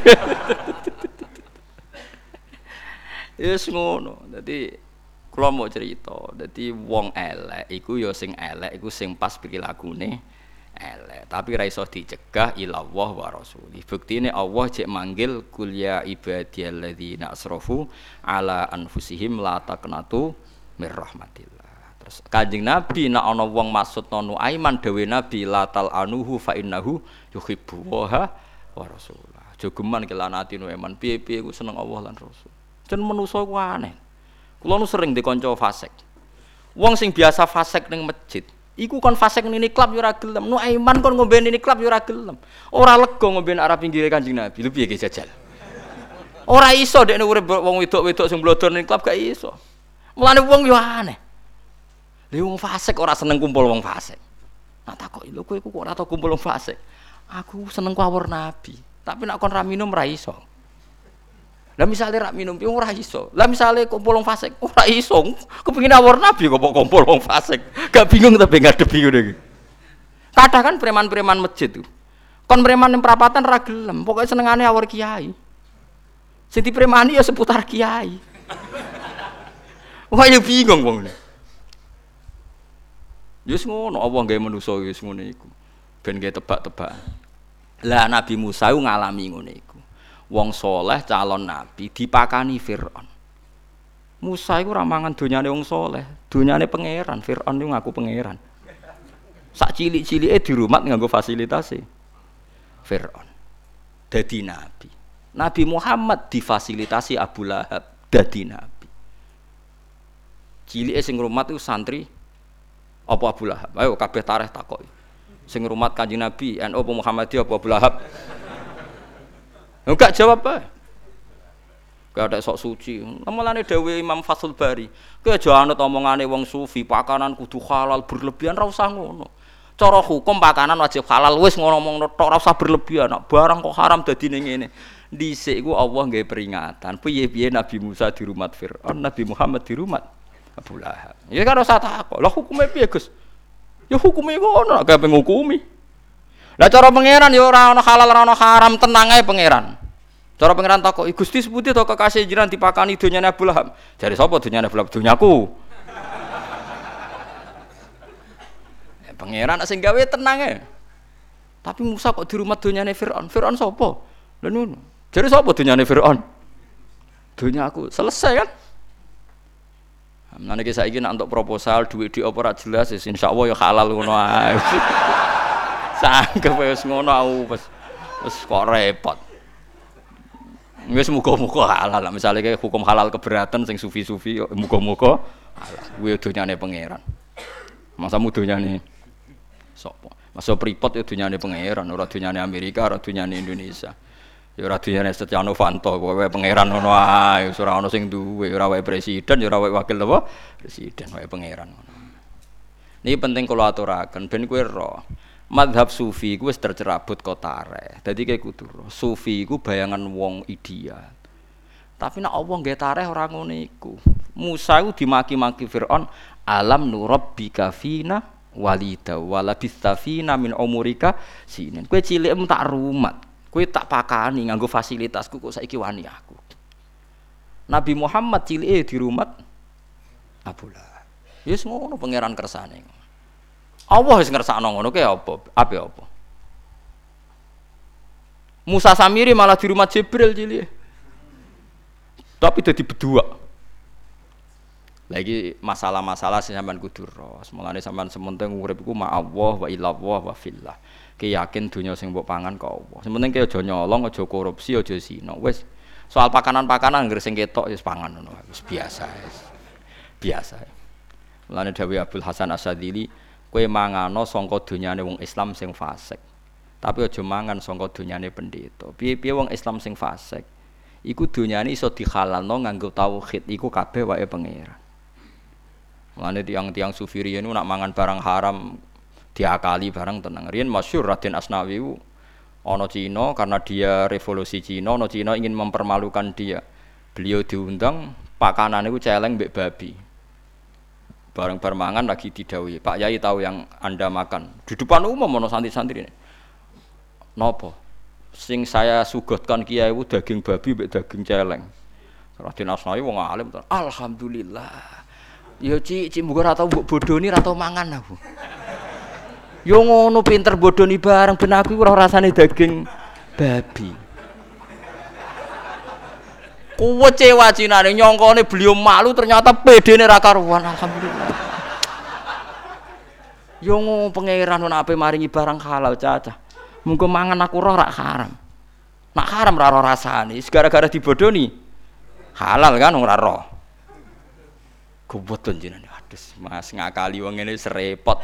Yes ngono. Dadi kula mau cerita, dadi wong elek iku ya sing elek iku sing pas prilakune elek, tapi ra iso dicegah ilallah wa rasulih. Buktine Allah cek manggil kul ya ibadiyalladzina asrafu ala anfusihim la taqnatu mir rahmatillah. Terus Kanjeng Nabi nek ana wong maksud Nuaiman dawuh Nabi la tal anuhu fa innahu yuhibbu wa rasulah. Jogeman kelanati Nuaiman piye-piye ku seneng Allah lan Rasul. Jen manusa ku aneh. Kula nu sering dikonco fasik. Wong sing biasa fasik ning masjid iku kon fasik ning klub yo ora gelem. Nuaiman kon ngombe ning klub yo ora gelem. Ora lega ngombe arep pinggire Kanjeng Nabi. Lho piye ge jajal. Ora iso dekne urip wong wedok-wedok sing blodor ning klub gak iso. Mulane wong yo aneh. Lha wong fasik ora seneng kumpul wong fasik. Nak takoki lho kowe kok ora tau kumpul wong fasik. Aku seneng kawur Nabi, tapi nak kon ra minum ra iso. Lah misale ra minum yo ora iso. Lah misale kumpul wong fasik ora iso. Kepengin kawur Nabi kok kumpul wong fasik. Gak bingung tapi ngadepi ngono iki. Kadang kan preman-preman masjid tuh. Kon preman ning perapatan ra gelem, pokoke senengane awur kiai. Sing dipremani ya seputar kiai. Wah ya bingung wong ne. Wis ngono Allah gawe manusa wis ngono iku. Ben gawe tebak-tebakan. Lah Nabi Musa ku ngalami ngono iku. Wong saleh calon nabi dipakani Firaun. Musa iku ora mangan donyane wong saleh, donyane pangeran. Firaun iku ngaku pangeran. Sak cilik-cilike dirumat nganggo fasilitase Firaun. Dadi nabi. Nabi Muhammad difasilitasi Abu Lahab dadi nabi. Cilike sing ngrumat iku santri apa Abu Lahab? Ayo kabeh tarikh takoki. Sing ngrumat Kanjeng Nabi, NU apa Muhammadiyah apa Abu Lahab? Enggak jawab bae. Gak ada sok suci. Mulane dawuh Imam Fathul Bari, kowe aja anut omongane wong sufi, pakanan kudu halal berlebihan ra usah ngono. Cara hukum pakanan wajib halal wis ngomong tok ora usah berlebihan. Barang kok haram dadi ning ngene. Dhisik iku Allah nggawe peringatan. Piye-piye Nabi Musa di rumah Firaun, Nabi Muhammad di rumah Abu Lahab. Ya kan ora takok. Lah hukume piye, Gus? Ya hukume ngono, gak pengukumi. Lah cara pangeran ya ora ana halal ora ana haram, tenang ae pangeran. Cara pangeran takok, Gusti seputi to kekasih jiran dipakani donyane Abu Lahab. Jare sapa donyane Abu Lahab? Donyaku. Pangeran sing gawe tenang ae. Tapi Musa kok di rumah donyane Firaun? Firaun sapa? Lha ngono. Jare sapa donyane Firaun? Donya aku. Selesai kan? Menane iki saiki nek entuk proposal duit di apa ora jelas wis insyaallah ya halal ngono ae. Sangke wis ngono aku wis kok repot. Wis muga-muga halal. Misale kayak hukum halal keberatan sing sufi-sufi muga-muga halal. Kuwi donyane pangeran. Masamu donyane sapa? Masa pripot ya donyane pangeran, ora donyane Amerika, ora donyane Indonesia. Ya ora donyane Setia Novanto, kowe pangeran ngono ae, ora ono sing duwe, ora wae presiden, ya ora wae wakil apa? Presiden wae pangeran ngono. Niki penting kula aturaken ben kowe ro. Mazhab sufi iku wis tercerabut kotare. Dadi kowe kudu ro. Sufi iku bayangan wong ideal. Tapi nek Allah nggih tareh ora ngono iku. Musa iku dimaki-maki Firaun, alam nurabbika fina walida walabista fina min umurika sinin. Kowe cilikmu tak rumat. Kowe tak pakani nganggo fasilitasku kok saiki wani aku. Nabi Muhammad cilike di rumah Abu Lahab. Wis ngono pangeran kersane. Allah wis ngersakno ngono ke apa? Ape apa? Musa Samiri malah di rumah Jibril cilike. Tapi dadi berdua. Lagi masalah-masalah sing sampean kudu ro. Mulane sampean sementing urip iku ma Allah wa illallah wa fillah. Ki yakin dunia sing mbok pangan kok Allah. Sing penting ki aja nyolong, aja korupsi, aja zina. Wis soal pakanan-pakanan anggere sing ketok wis pangan ngono. Wis biasa. Biasa. Mulane dawuh Abdul Hasan As-Sadzili, kowe mangano sangka dunyane wong Islam sing fasik. Tapi aja mangan sangka dunyane pendeta. Piye-piye wong Islam sing fasik iku dunyane iso dihalalno nganggo tauhid, iku kabeh wae pangeran. Mulane tiang-tiang sufi riyen nak mangan barang haram diakali barang tenang. Riyen masyhur Raden Asnawi ana Cina karena dia revolusi Cina, ana Cina ingin mempermalukan dia. Beliau diundang, pakanane iku celeng mbek babi. Bareng mangan lagi didhawuhi, Pak Yai tahu yang Anda makan. Di depan umum ana santri-santri. Napa? Sing saya suguhkan kiai iku daging babi mbek daging celeng. Raden Asnawi wong alim, alhamdulillah. Ya cik muga ora tau mbok bodoni ora tau mangan aku. Yo ngono pinter bodoni bareng ben aku ora rasane daging babi. Kuwe cewa cinane nyongkone beliau malu ternyata pedene ra karuan alhamdulillah. Yo ngono pangeran ana ape maringi barang halal cacah. Munggo mangan aku roh rak haram. Nak haram ra ro rasane, gara-gara dibodoni halal kan ora roh. Goboten jenenge. Aduh, Mas ngakali wong ngene wis repot.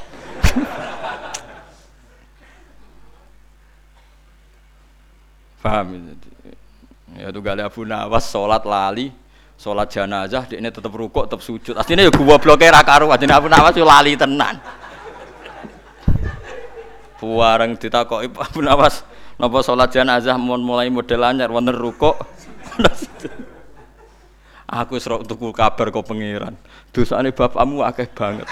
Paham itu. Ya tunggale Abu Nawas salat lali, salat jenazah dekne tetep rukuk, tetep sujud. Asline ya gobloke ra karo, ajene Abu Nawas yo lali tenan. Buareng ditakoki Abu Nawas, napa salat jenazah mulai model anyar wonten rukuk. Aku serok tuku kabar kok pangeran. Dosane bapakmu akeh banget.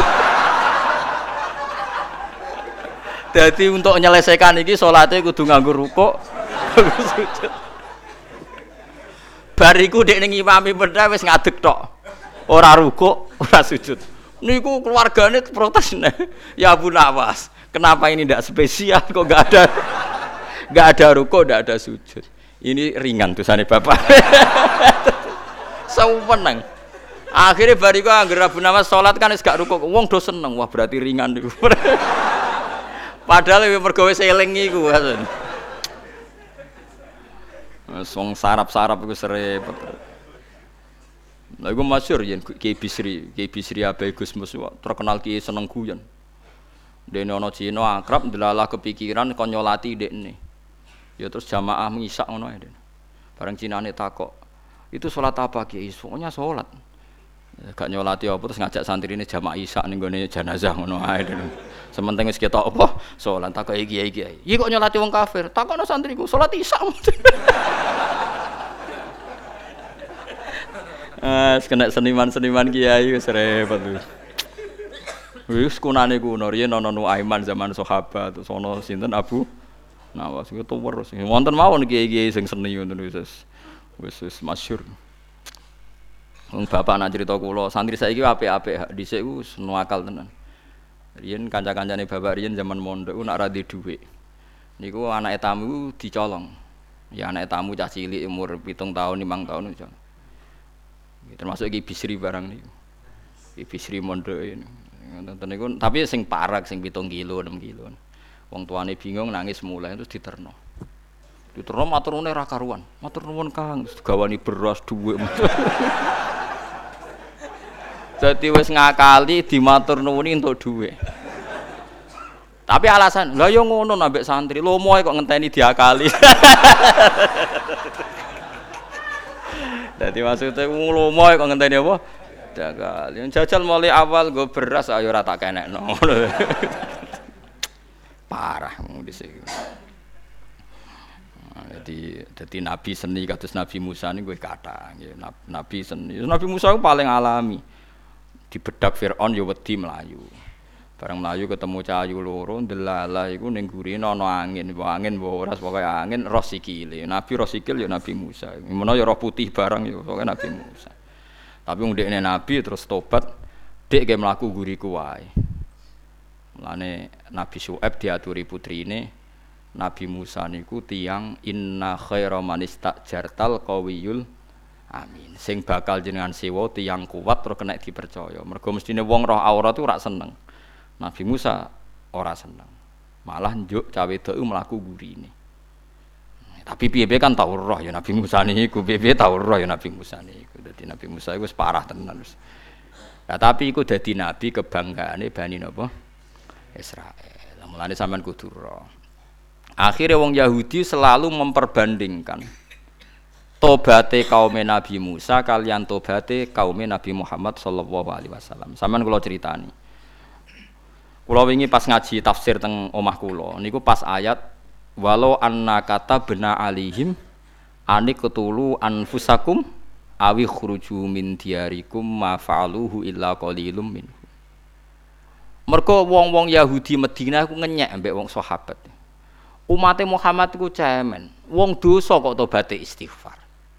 Jadi untuk menyelesaikan ini salate kudu nganggo rukuk. Bariku dek ning imami pedha wis ngadeg tok. Ora rukuk, ora sujud. Niku keluargane protes nih. Ya Abu Nawas, kenapa ini ndak spesial kok enggak ada rukuk, enggak ada sujud. Ini ringan dosane bapak. Sewenang. Akhirnya bariku anggere Abu Nawas salat kan wis gak rukuk. Wong do seneng, wah berarti ringan niku. Padahal mergo wis eling iku. Wong sarap-sarap iku serepet. Lha iku masyhur yen Ki Bisri Abai Gusmus terkenal ki seneng guyon. Dene ana Cina akrab ndelalah kepikiran kon nyolati dekne. Ya terus jamaah ngisak ngono ae. Bareng Cinane takok, "Itu salat apa Ki?" "Pokoknya salat." Gak nyolati apa terus ngajak santrine jamaah isak ning gone jenazah ngono ae. Sementing wis ketok apa salat takok iki. Iki kok nyolati wong kafir? Takokno santriku, salat isak. Kena seniman-seniman kiai wis repot lho. Wis kunane kuno riyen ana Nuaiman zaman sahabat terus ana sinten Abu Nawas iku tuwer sing wonten mawon kiai-kiai sing seni ngono wis masyhur. Wong bapak nak crita kula, santri saiki apik-apik, dhisik ku nuakal tenan. Riyen kanca-kancane bapak riyen zaman mondok ku nak ra ndek dhuwit. Niku anake tamu dicolong. Ya anake tamu cah cilik umur 7 tahun, 5 tahun iso. Termasuk Ki Bisri barang niku. Ki Bisri mondok ini. Ngoten niku tapi sing parek sing 7 kilo, 6 kilo. Wong tuane bingung nangis mulai terus diterno. Diterno matur nuwun ra karuan. Matur nuwun Kang, digawani beras dhuwit. Dadi wis ngakali dimatur nuwuni entuk dhuwit. Tapi alasan, lha yo ngono ambek santri, lomo kok ngenteni diakali. Dadi maksudnya lomo kok ngenteni apa? Diakali. Jajal mulai awal go beras ayo ora tak kenekno. Parah mung dhisik. Jadi Nabi seni kados Nabi Musa niku kathah nggih. Nabi seni. Nabi Musa ku paling alami. Dibedak Firaun ya wedi mlayu. Bareng mlayu ketemu cahayu loro ndelalah iku ning gurine ana angin, angin ora pokoke angin roh sikile. Nabi roh sikil ya Nabi Musa. Menawa ya roh putih barang ya pokoke Nabi Musa. Tapi wong dekne Nabi terus tobat, dek ge mlaku guriku wae. Mulane Nabi Syuaib diaturi putrine Nabi Musa niku tiyang inna khaira man istajartal qawiyul amin. Sing bakal jenengan sewa tiyang kuat terus kena dipercaya. Mergo mestine wong roh aurat itu ora seneng. Nabi Musa ora seneng. Malah njuk cawe wedok mlaku gurine. Tapi piye-piye kan tau roh ya Nabi Musa niku, piye-piye tau roh ya Nabi Musa niku. Dadi Nabi Musa iku wis parah tenan wis. Nah, tapi iku dadi nabi kebanggaane Bani napa? Israel. Lah mulane sampean kudu roh. Akhirnya wong Yahudi selalu memperbandingkan tobate kaum Nabi Musa kalian tobate kaum Nabi Muhammad sallallahu alaihi wasallam. Sampeyan kula critani. Kula wingi pas ngaji tafsir teng omah kula, niku pas ayat walau anna katabna alaihim anikutulu anfusakum awi khruju min diyarikum ma fa'aluhu illa qalilum minhum. Mergo wong-wong Yahudi Madinah ku ngenyek ambek wong sahabat. Umat Muhammad ku cemen. Wong dosa kok tobaté istighfar.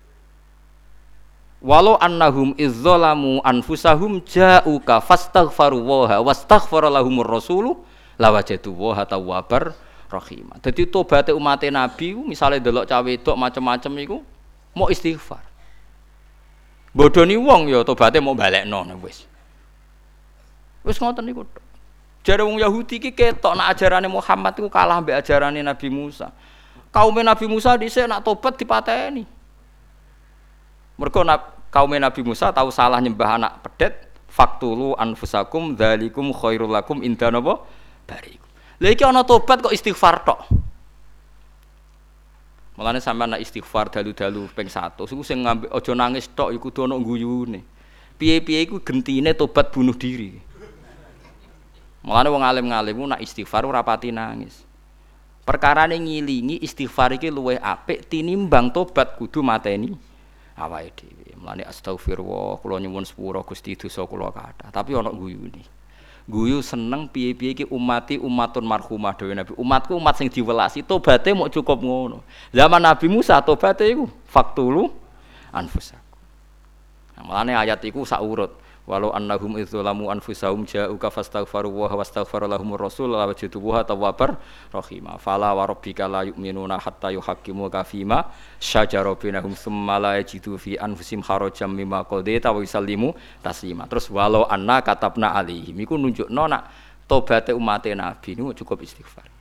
Walau annahum izzalamu anfusahum ja'uka fastaghfaru wa wastaghfara lahumur rasulu lawajadu wa tawwabar rahim. Dadi tobaté umat Nabi misale delok cah wedok macam-macam iku mau istighfar. Bodoni wong ya tobaté mau balekno wis. Wis ngoten niku. Jare wong Yahudi iki ketok nek ajarane Muhammad iku kalah mbek ajarane Nabi Musa. Kaum Nabi Musa dhisik nak tobat dipateni. Mergo kaum Nabi Musa tahu salah nyembah anak pedet, faktulu anfusakum dzalikum khairul lakum inda napa barikum. Lha iki ana tobat kok istighfar tok. Mulane sampean nek istighfar dalu-dalu ping 100 iku sing ngambil aja nangis tok iku kudu ana guyune. Piye-piye iku gentine tobat bunuh diri. Mulane wong alim-alim ku nek istighfar ora pati nangis. Perkarane ngilingi istighfar iki luwih apik tinimbang tobat kudu mateni awake dhewe. Mulane astagfirullah kula nyuwun sepura Gusti dosa kula kathah, tapi ana guyune. Guyu seneng piye-piye iki umatun marhumah dhewe Nabi. Umatku umat sing diwelasi, tobaté mok cukup ngono. Zaman Nabi Musa tobaté iku faktulu anfusakum. Nah, mulane ayat iku sak urut. Walau annahum idzalamu anfusahum ja'uka fastaghfaru wa wastaghfara lahumur rasul la wajiduha tawwabar rahima. Fala wa rabbika la yu'minuna hatta yuhaqqimuka fima syajara bainahum tsumma la yajidu fi anfusihim harajan mimma qadaita wa yusallimu taslima. Terus walau anna katabna alaihim iku nunjukno nak tobaté umate Nabi niku cukup istighfar.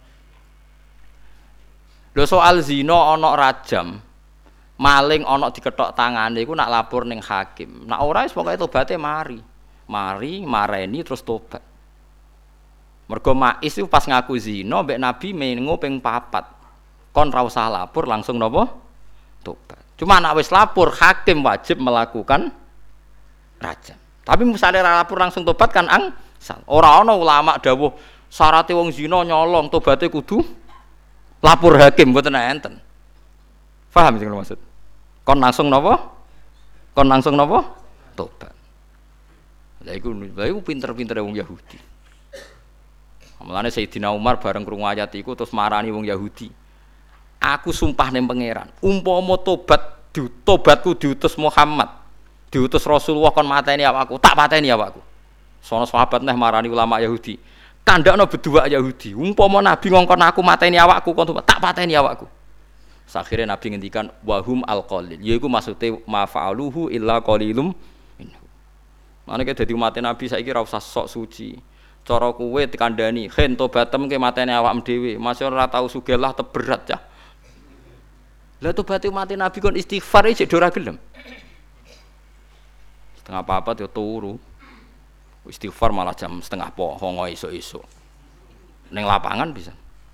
Lho soal zina ana rajam, maling ana diketok tangane iku nak lapor ning hakim. Nak ora wis pokoke tobaté mareni terus tobat. Mergo Ma'is itu pas ngaku zina mbek Nabi mengo ping 4. Kon ra usah lapor langsung napa? Tobat. Cuma nak wis lapor hakim wajib melakukan rajam. Tapi misalnya ra lapor langsung tobat kan angsal. Ora ana ulama dawuh syaraté wong zina nyolong tobaté kudu lapor hakim mboten enten. Paham sing maksud? Kon langsung napa? Tobat. Lah iku pinter-pintere wong Yahudi. Mulane Sayyidina Umar bareng krungu ayat iku terus marani wong Yahudi. Aku sumpah ning pangeran, umpama tobatku diutus Muhammad, diutus Rasulullah kon mateni awakku, tak pateni awakku. Sono sahabat neh marani ulama Yahudi. Kandakno bedua Yahudi, umpama Nabi ngongkon aku mateni awakku kon tak pateni awakku. Akhire Nabi ngendikan wahum alqalil, yaiku maksude mafa'aluhu illa qalilum minhu. Mane ke dadi umat Nabi saiki ora usah sok suci. Cara kowe dikandani, "Khen tobatem ke matene awakmu dhewe." Masih ora tau sugih lah teberat ya. Lah tobat umat Nabi kon istighfar iki ora gelem. Setengah papat yo turu. Istighfar malah jam setengah pongo esuk-esuk. Ning lapangan bisa.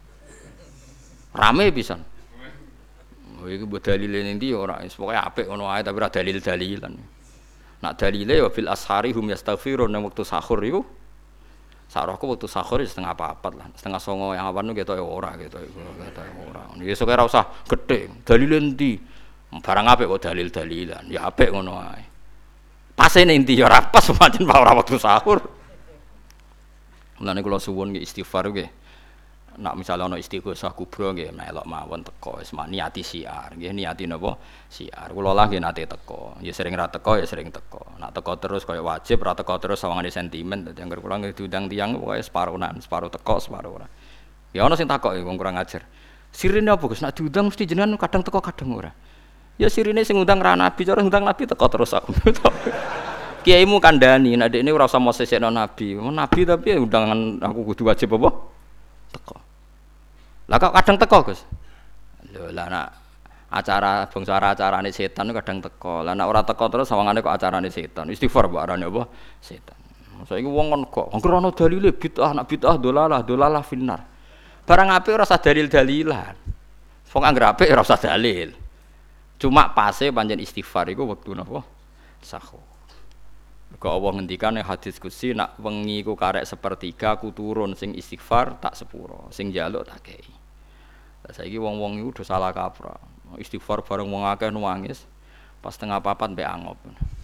Rame bisa. Oh iki mbok dalile ning ndi ora, pokoke apik ngono ae tapi ora dalil-dalilan. Nak dalile wa fil ashari hum yastaghfirun nang wektu sahur iku. Sarahku waktu sahur setengah papat lah, setengah songo yang awan nu kita ora, kita ora. Ini esok ora usah gede, dalil endi, barang apik kok dalil-dalilan, ya apik ngono ae. Pas endi ya ora pas pancen ora waktu sahur. Mulane kula suwun nggih istighfar nggih. Nak misalnya ana istighosah kubra nggih melok mawon teko wis niati siar nggih niati napa siar kula lah nggih nate teko ya sering ra teko ya sering teko nak teko terus kaya wajib ra teko terus sawangane sentimen dadi anggere kula nggih diundang tiyang pokoke separuhan separuh teko separuh ora ya ana sing takok wong kurang ajar sirine apa Gus nak diundang mesti jenengan kadang teko kadang ora ya sirine sing undang ra nabi cara undang nabi teko terus aku kiaimu kandhani nek dekne ora usah mosesekno nabi nabi tapi undangan aku kudu wajib apa teko. Lah kok kadang teko, Gus? Lho, lah nek acara bangsa acarane setan kadang teko. Lah nek ora teko terus sawangane kok acarane setan. Istighfar mbok arane apa? Setan. Saiki wong kon kok angger ana dalile bid'ah, nek bid'ah dolalah finnar. Barang apik ora usah dalil-dalilan. Wong angger apik ora usah dalil. Cuma pase pancen istighfar iku wektu napa? Sahur. Kok Allah ngendikan ning hadis qudsi nak wengi ku karek sepertiga ku turun sing istighfar tak sepuro, sing njaluk tak kei. Lah saiki wong-wong iku udah salah kaprah. Istighfar bareng wong akeh nangis. Pas tengah papat mbek angop.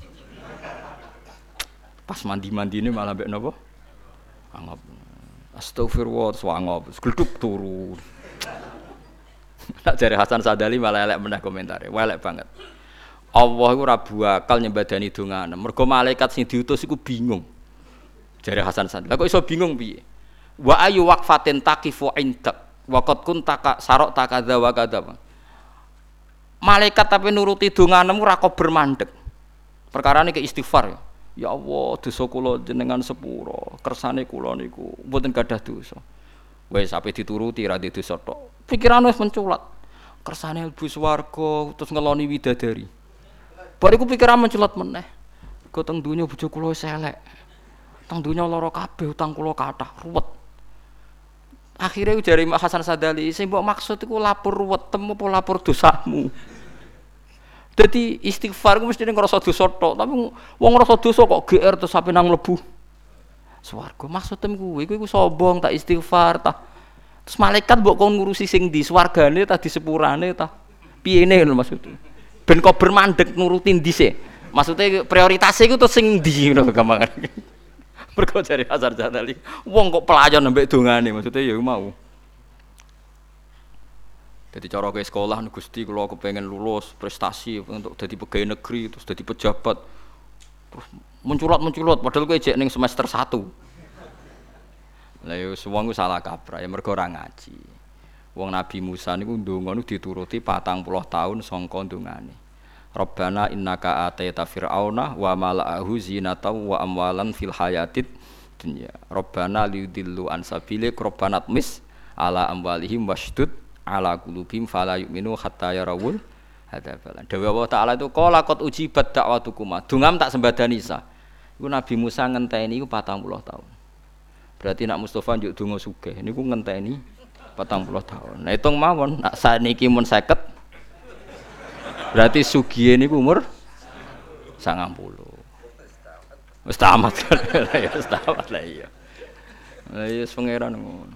Pas mandi-mandine malah mbek napa? Angop. Astagfirullah swangop, gleduk turu. Tak jare Hasan Sadali malah elek meneh komentare, elek banget. Allah iku ora bakal nyembadani dongane. Mergo malaikat sing diutus iku bingung. Jare Hasan Sadali. Lah kok iso bingung piye? Wa ayu waqfatin taqifu indak wa qad kunta sarok takadza wa kadza. Malaikat tapi nuruti donganemu ora kok bermandeg. Perkarane ke istighfar ya. Ya Allah, dosa kula jenengan sepura, kersane kula niku mboten gadah dosa. Wis ape dituruti ra dosa tok. Pikirane wis menculat. Kersane mlebu swarga terus ngeloni widadari. Bariku pikiran menculat meneh. Kok teng donya bojo kula wis elek. Teng donya lara kabeh utang kula kathah ruwet. Akhirnya jare Mak Hasan Sadali, sing mbok maksud iku lapor wetem apa lapor dosamu. Dadi istighfar ku mesti ngrasa dosa tok, tapi wong ngrasa dosa kok GR terus sampe nang mlebu swarga. Maksudem kuwi iku sombong tak istighfar ta. Terus malaikat mbok kon ngurusi sing ndi swargane ta di sepurane ta. Piyene lho maksudku. Ben kok bermandeg nuruti dhisik. Maksudnya prioritasnya iku terus sing ndi ngono gampang. Mergo jare Hasan Sadali, wong kok pelayan mbek dongane maksudnya ya mau. Jadi cara ke sekolah Gusti kula kepengin lulus prestasi untuk jadi pegawai negeri terus jadi pejabat. Terus menculot padahal kowe jek ning semester 1. Lah yo wong ku salah kaprah ya mergo ora ngaji. Wong Nabi Musa niku ndonga niku dituruti 40 tahun sangka ndongane. Rabbana innaka ataita fir'auna wa mala'ahu zinatan wa amwalan fil hayatid dunya. Rabbana liyudillu an sabilik rabbana tmis ala amwalihim washdud ala qulubihim fala yu'minu hatta yarawul hadabalan. Dewa Allah Ta'ala itu qala qad ujibat da'watukuma. Dungam tak sembadani sa. Iku Nabi Musa ngenteni iku 40 tahun. Berarti nak Mustafa njuk donga sugih niku ngenteni 40 tahun. Nah hitung mawon nak saniki mun 50 berarti sugihe niku umur 90. Wis tamat kan. Ya wis tamat lah iya. Lah iya pangeran ngono.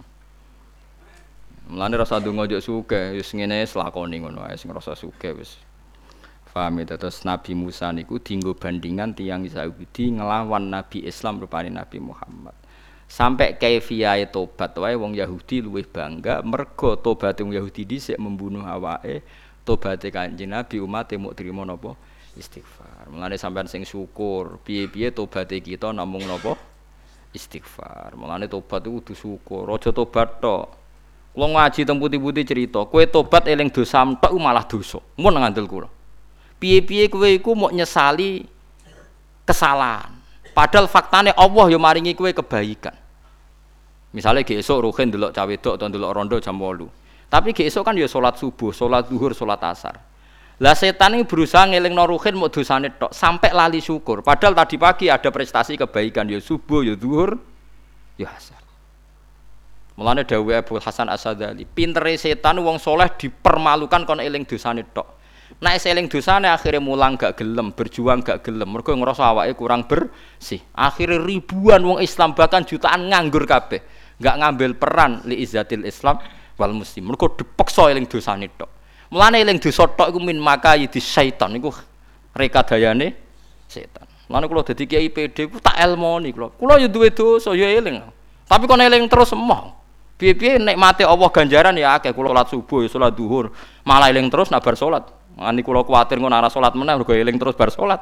Mulane rasa ndonga njok sugih wis ngene selakoni ngono wae sing rasa sugih wis. Paham ya terus Nabi Musa niku dienggo bandingan tiyang Yahudi nglawan Nabi Islam rupane Nabi Muhammad. Sampai kaifiyahe tobat wae wong Yahudi luwih bangga mergo tobat wong Yahudi dhisik membunuh awake. Tobaté Kanjeng Nabi umate muk trimo napa istighfar. Mulane sampean sing syukur, piye-piye tobaté kita namung napa istighfar. Mulane tobat iku kudu syukur, aja tobat tok. Kula ngaji teng putih-putih cerita, kowe tobat eling dosa tok malah dosa. Mun ngandel kula. Piye-piye kowe iku muk nyesali kesalahan. Padahal faktane Allah ya maringi kowe kebaikan. Misale ge esuk ruhin delok cah wedok utawa delok rondo jam 8. Tapi esuk kan ya salat subuh, salat zuhur, salat asar. Lah setan ini berusaha ngelingno ruhin mau dosane tok sampai lali syukur. Padahal tadi pagi ada prestasi kebaikan ya subuh, ya zuhur, ya asar. Mulane dawuh Abu Hasan As-Sadali, pintere setan wong soleh dipermalukan kon eling dosane tok. Nek eling dosane akhirnya mulang gak gelem, berjuang gak gelem. Mergo ngrasa awake kurang bersih. Akhirnya ribuan wong Islam bahkan jutaan nganggur kabeh. Gak ngambil peran li izzatil Islam wal muslim. Mergo dipaksa eling dosane tok. Mulane eling dosa tok iku min makayidi syaitan niku rekadayane setan. Mulane kula dadi kiai PD ku tak elmoni kula. Kula ya duwe dosa ya eling. Tapi kon eling terus emoh. Piye-piye nikmate Allah ganjaran ya akeh. Kula salat subuh ya salat zuhur, malah eling terus nak bar salat. Ani kula kuwatir ngono ora salat meneh mergo eling terus bar salat.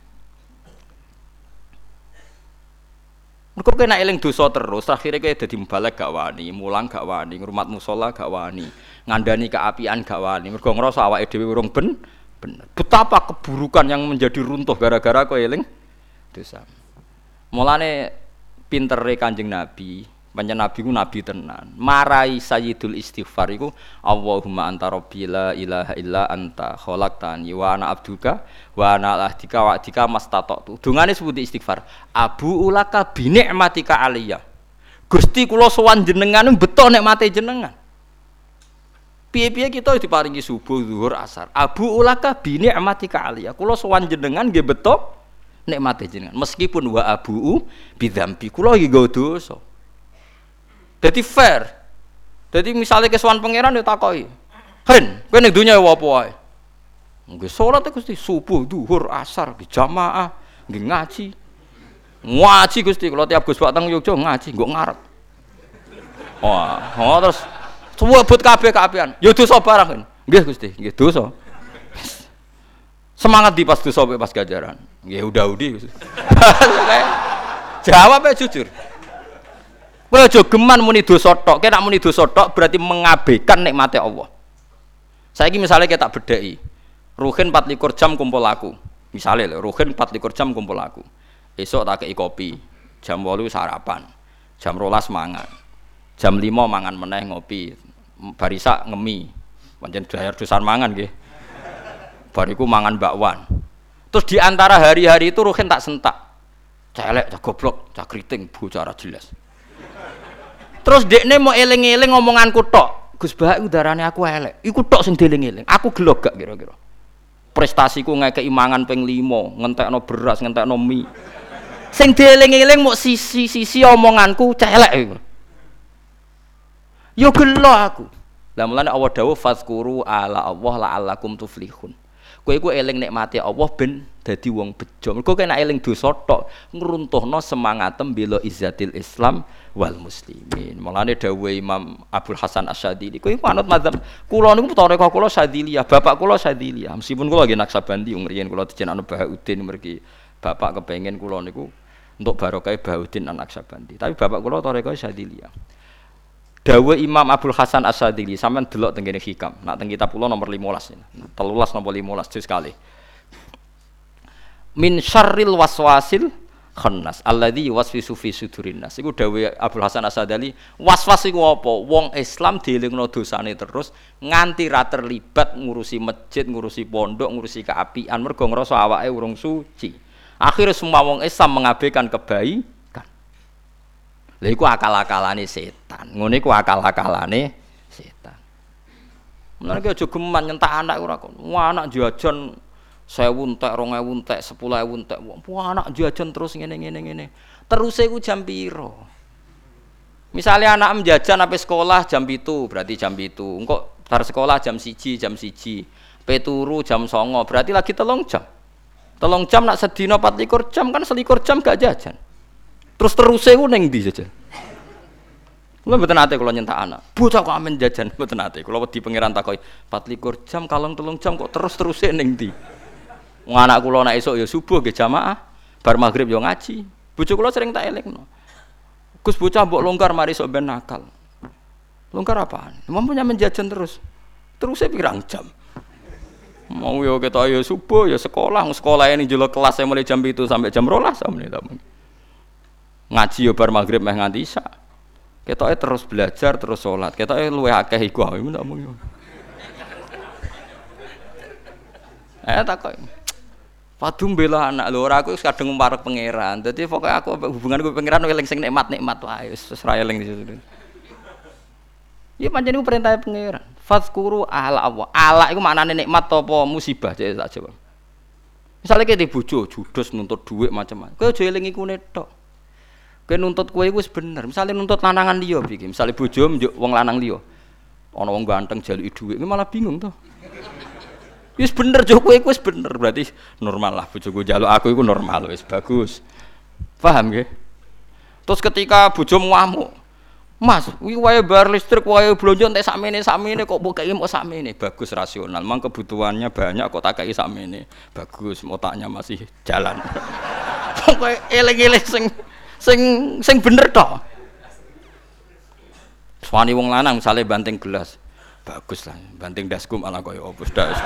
Mergo kena eling dosa terus, akhire kowe dadi mubalek gak wani, mulang gak wani, ngrumat musala gak wani, ngandani keapian gak wani. Mergo ngrasa awake dhewe urung bener. Betapa keburukan yang menjadi runtuh gara-gara kowe eling dosa. Mulane pintere Kanjeng Nabi, pancen Nabi ku nabi tenan. Marai sayyidul istighfar iku Allahumma anta rabbi la ilaha illa anta khalaqtani wa ana abduka wa ana ahdika wa adika mastata'tu. Dungane sebut istighfar. Abu ulaka bi ni'matika aliyya. Gusti kula sowan jenengan beto nikmate jenengan. Piye-piye kita diparingi subuh, zuhur, asar. Abu ulaka bi ni'matika aliyya. Kula sowan jenengan nggih beto nikmate jenengan. Meskipun wa abu bidzambi kula iki nggo dosa. Jadi fair. Jadi misalnya kesuwan pangeran ya takoki. Hen, kowe ning donya apa wae? Nggih salat Gusti, subuh, zuhur, asar, jamaah, nggih ngaji. Ngaji Gusti, kalau tiap Gus Pak teng Yogya ngaji, nggo ngarep. Wah, terus sebut kabeh kaapian. Ya dosa barang. Nggih Gusti, nggih dosa. Semangat di pas dosa pas ganjaran. Nggih udah-udi. Jawab jujur. Kowe aja geman muni dosa tok. Kowe nek muni dosa tok berarti mengabaikan nikmate Allah. Saiki misale kita tak bedheki. Ruhin 24 jam kumpul aku. Misale lho, Ruhin 24 jam kumpul aku. Esok tak kei kopi. Jam 8 sarapan. Jam 12 mangan. Jam 5 mangan meneh ngopi. Barisa ngemi. Pancen bayar dosan mangan nggih. Bariku mangan bakwan. Terus di antara hari-hari itu Ruhin tak sentak. Celek, cah goblok, cah kriting, bocah ora jelas. Terus dekne mau eling-eling omonganku tok. Gus Bah iku darane aku elek. Iku tok sing dieling-eling. Aku gelo gak kira-kira. Prestasiku ngekeki mangan ping 5, ngentekno beras, ngentekno mie. Sing dieling-eling mok sisi omonganku celek iku. Yo gelo aku. Lah mulane Allah dawuh fazkuru ala Allah la'allakum tuflihun. Kowe iku eling nikmate Allah ben dadi wong bejo. Mergo kena eling dosa tok ngruntuhno semangatem bela izzatil Islam wal muslimin. Mulane dawuh Imam Abdul Hasan Asy-Syadzili, kowe manut mazhab kula niku toreko kula Syadziliyah, bapak kula Syadziliyah. Meskipun kula nggih Naksabandi ngriyen kula dijenengno Bahauddin mergi bapak kepengin kula niku untuk barokah Bahauddin An-Naksabandi. Tapi bapak kula toreko Syadziliyah. Dawuh Imam Abdul Hasan Asy-Syadzili sampean delok teng kene hikam. Nak teng kitab kula nomor 15. 13 nomor 15 juz kali. Min syarril waswasil khannas alladzi yuwaswisu fi sudurin nas. Iku dawuh Abdul Hasan Asy-Syadzili, waswas iku apa? Wong Islam dielingno dosane terus nganti ra terlibat ngurusi masjid, ngurusi pondok, ngurusi keapian mergo ngrasa awake urung suci. Akhire semua wong Islam mengabaikan kebaikan. Lha iku akal-akalane setan. Ngene iku akal-akalane setan. Mulane ki aja geman nyentak anak ora kon. Wah anak jajan 1000 entek, 2000 entek, 10000 entek. Wah anak jajan terus ngene. Terus iku jam piro? Misale anak jajan sampai sekolah jam 7, berarti jam 7. Engko bar sekolah jam 1, pe turu jam 9, berarti lagi 3 jam. 3 jam nak sedina 24 jam kan 21 jam gak jajan. Terus ku ning ndi jajan. Kula mboten ate kula nyentak anak. Bocah kok amen jajan mboten ate. Kula wedi pangeran takoki 24 jam kalong 3 jam kok terus-teruse ning ndi. Wong anak kula nek esuk ya subuh nggih jamaah, bar magrib ya ngaji. Bojo kula sering tak elingno. Gus bocah mbok longgar mari sok ben nakal. Longgar apaan? Mampunya menjajan terus. Terusé pirang jam. Mau yo ketok ya subuh ya sekolah ini jelo kelas mulai jam 7 sampai jam 12 sampe ta. Ngaji yo bar magrib meh nganti isya. Ketoke terus belajar terus salat. Ketoke luwih akeh iku ae ndak mung yo. Takok. Padum bela anak lho ora aku wis kadung mparek pangeran. Dadi pokoke aku hubunganku pangeran eling sing nikmat-nikmat wae wis ra eling di situ. Ya pancen iku perintah pangeran. Fazkuru ala Allah. Ala iku maknane nikmat apa musibah cek tak jawab. Misale ki bojo judes nuntut dhuwit macam-macam. Kowe aja eling iku tok. Kowe nuntut kowe iku wis bener. Misale nuntut lanangan liya iki, misale bojo njuk wong lanang liya. Ana wong ganteng jaluki dhuwit, kowe malah bingung to. Wis bener jo kowe iku wis bener, berarti normal lah bojoku njaluk aku iku normal wis bagus. Paham nggih? Terus ketika bojomu ngamuk, Mas, kuwi wae bayar listrik, wae blonjo entek sakmene kok mbok kei mok sakmene. Bagus rasional. Mang kebutuhannya banyak kok tak kei sakmene. Bagus, otaknya masih jalan. Pokoke eling-eling sing bener to. Suwani wong lanang misale banting gelas. Bagus lah, banting dasku malah koyo opus das.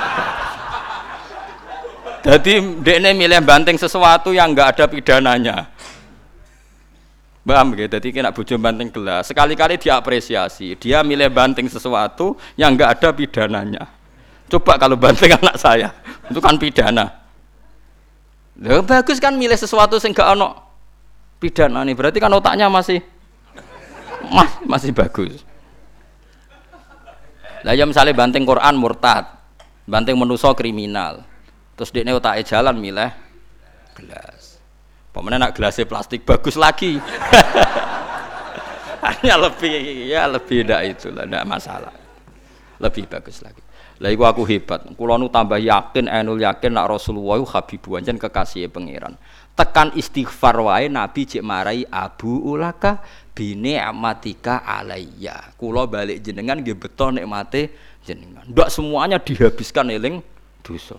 Jadi dekne milih banting sesuatu yang enggak ada pidananya. Paham gitu, jadi kena bojo banting gelas, sekali-kali diapresiasi, dia milih banting sesuatu yang enggak ada pidananya. Coba kalau banting anak saya, itu kan pidana. Loh, bagus kan milih sesuatu yang enggak ono pidana nih, berarti kan otaknya masih bagus. Lah ya misalnya banting Quran murtad, banting manusa kriminal, terus dekne otake jalan milih gelas. Pemenang nak gelasnya plastik bagus lagi. Hanya lebih ndak itulah, ndak masalah. Lebih bagus lagi. Lah iku aku hebat. Kula nu tambah yakin, ainul yakin nak Rasulullah habibu anjen kekasih pangeran. Tekan istighfar wae Nabi cek marai Abu Ulaka bini amatika alayya. Kula balik jenengan nggih beto nikmate jenengan. Ndak semuanya dihabiskan eling dosa.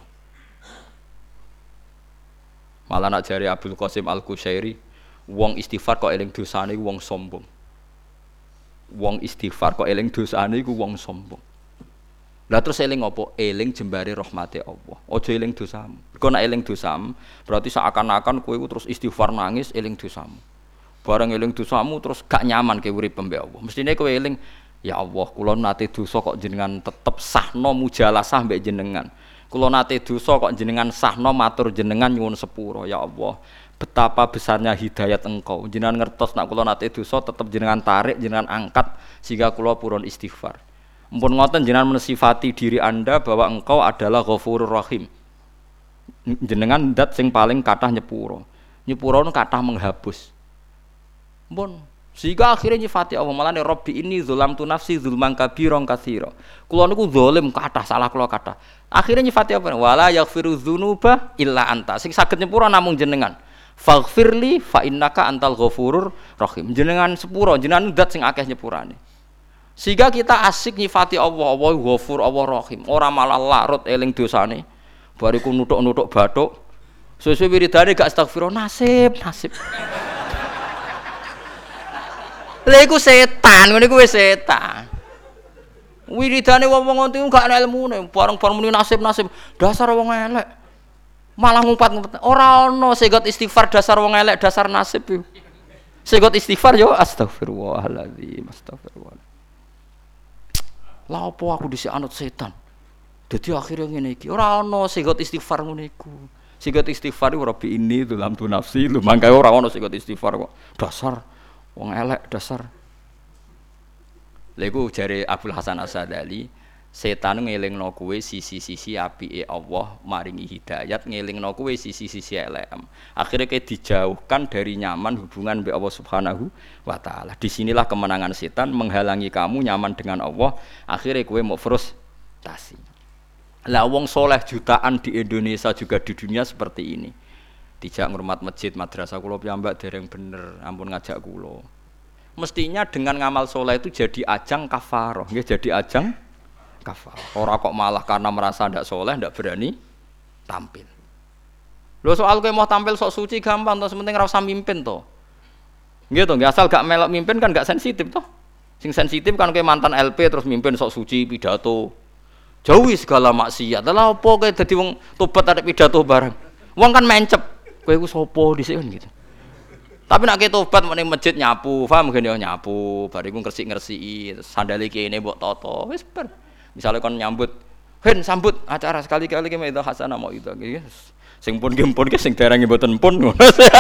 Malah nak jari Abdul Qasim Al-Qushairi, wong istighfar kok eling dosane iku wong sombong. Wong istighfar kok eling dosane iku wong sombong. Lah terus eling apa? Eling jembare rahmate Allah. Aja eling dosamu. Kok nak eling dosamu, berarti seakan-akan kowe iku terus istighfar nangis eling dosamu. Bareng eling dosamu terus gak nyaman ke urip mbek Allah. Mestine kowe eling, ya Allah, kula nate dosa kok jenengan tetep sahno mujalasah mbek jenengan. Kula nate dosa kok jenengan sahno matur jenengan nyuwun sepura ya Allah. betapa besarnya hidayat engkau. Jenengan ngertos nak kula nate dosa tetep jenengan tarik, jenengan angkat sehingga kula purun istighfar. Mumpun ngoten jenengan mensifati diri Anda bahwa engkau adalah Ghafurur Rahim. Jenengan dat sing paling kathah nyepuro. Nyepuro nu kathah menghapus. Mumpun sehingga akhirnya nyifati Allah malane Rabbi ini zulamtu nafsi zulman kabiran katsira. Kula niku zalim kathah, salah kula kathah. Akhirnya nyifati apa? Wala yaghfiru dzunuba illa anta. Sing saged nyepuro namung jenengan. Faghfirli fa innaka antal ghafurur rahim. Jenengan sepuro, jenengan zat sing akeh nyepurane. Sehingga kita asik nyifati Allah, Allah Ghafur, Allah Rahim. Ora malah larut eling dosane. Bariku nutuk-nutuk bathuk. Suwe-suwe wiridane gak astagfirullah, nasib. Lha iku setan, ngene iku wis setan. Wiridane wong-wong ngono iku gak ana ilmune, bareng-bareng muni nasib. Dasar wong elek. Malah ngumpat-ngumpet. Ora ana segot istighfar dasar wong elek, dasar nasib iku. Segot istighfar yo astagfirullahaladzim, astagfirullah. Lah apa aku dhisik anut setan. Dadi akhire ngene iki. Ora ana segot istighfar ngene iku. Segot istighfar iku Rabbi ini dalam tu nafsi, lu mangkae ora ana segot istighfar kok. Dasar wong elek, dasar. Lha iku jare Abdul Hasan As-Sadali, setan ngelingno kowe sisi-sisi apike Allah maringi hidayat, ngelingno kowe sisi-sisi elek. Akhire kowe dijauhkan dari nyaman hubungan mbek Allah Subhanahu wa taala. Disinilah kemenangan setan menghalangi kamu nyaman dengan Allah, akhire kowe mau frustasi. Lah wong soleh jutaan di Indonesia juga di dunia seperti ini. Dijak ngurmat masjid, madrasah kula piyambak dereng bener, ampun ngajak kula. Mestinya dengan ngamal soleh itu jadi ajang kafaroh, nggih jadi ajang kafaroh. Ora kok malah karena merasa ndak soleh ndak berani tampil. Lho soal kowe mau tampil sok suci gampang to, sementing ora usah mimpin to. Nggih to, nggih asal gak melok mimpin kan gak sensitif to. Sing sensitif kan kowe mantan LP terus mimpin sok suci pidato. Jauhi segala maksiat. Lah apa kowe dadi wong tobat arek pidato bareng. Wong kan mencep. Kowe iku sapa dhisik kan gitu. Tapi nek tobat meneng masjid nyapu, paham gene nyapu, bariku ngresik-ngresiki, sandale kene mbok toto, wis ber. Misale kon nyambut, "Hen sambut acara sekali-kali ki itu hasanah mau itu." Sing pun ki sing dereng mboten pun ngono.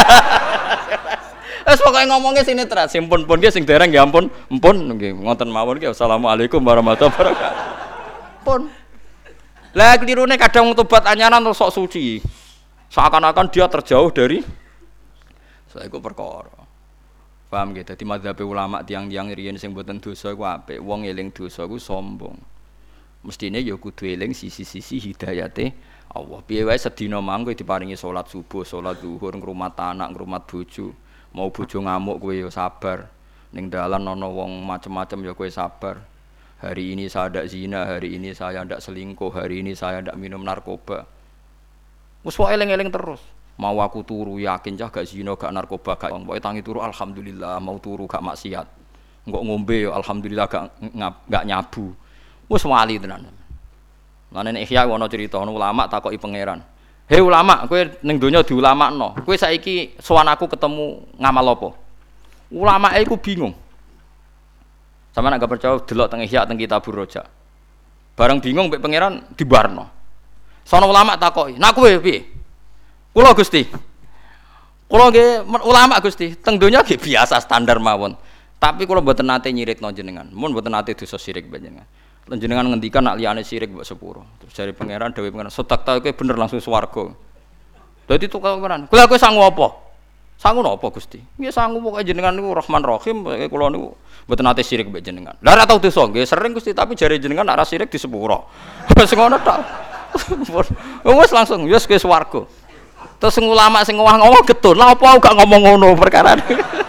Wes pokoke ngomongke sini teras, sing pun ki sing dereng ya ampun, nggih ngoten mawon ki. Assalamualaikum warahmatullahi wabarakatuh. Pun. Lah klirune kadang tobat anyaran terus sok suci. Seakan-akan dia terjauh dari iku perkara. Paham gitu. Dadi mazhab ulama tiang-tiang riyen sing mboten dosa iku apik. Wong eling dosa iku sombong. Mestine ya kudu eling sisi-sisi hidayate Allah. Piye wae sedina mangko diparingi salat subuh, salat zuhur, ngrumat anak, ngrumat bojo. Mau bojo ngamuk kowe ya sabar. Ning dalan ana wong macem-macem ya kowe sabar. Hari ini saya ndak zina, hari ini saya ndak selingkuh, hari ini saya ndak minum narkoba. Wes wae eling-eling terus. Mau aku turu yakin cah gak zina, gak narkoba, gak pokoke tangi turu alhamdulillah, mau turu gak maksiat. Engko ngombe ya alhamdulillah gak nyabu. Wis wali tenan. Lan nek Ihya ana cerita ulama takoki pangeran. "Hei ulama, kowe ning donya diulamakno. Kowe saiki sowan aku ketemu ngamal apa?" Ulama iku bingung. Sampeyan gak percaya delok teng Ihya teng Kitabur Raja. Bareng bingung mbek pangeran dibarno. Sono ulama takoki, "Nak kowe piye?" Kula Gusti. Kula nggih ulama Gusti, teng donya nggih biasa standar mawon. Tapi kula mboten nate nyirikno jenengan. Mun mboten nate dosa syirik panjenengan. Lan jenengan ngendikan nak liyane syirik mbok sepuro. Terus jare pangeran dawuh pangeran, "Setak ta kowe bener langsung swarga." Dadi tukang pangeran. Kula kowe sangu apa? Sangu napa Gusti? Nggih sangu pokoke jenengan niku Rahman Rahim, kula niku mboten nate syirik mbek jenengan. Lah ora tau dosa nggih sering Gusti, tapi jare jenengan nak ra syirik di sepuro. Wis ngono tok. Wis langsung wis kowe swarga. Terus sing ulama sing ngomong getun, lha apa gak ngomong ngono perkara.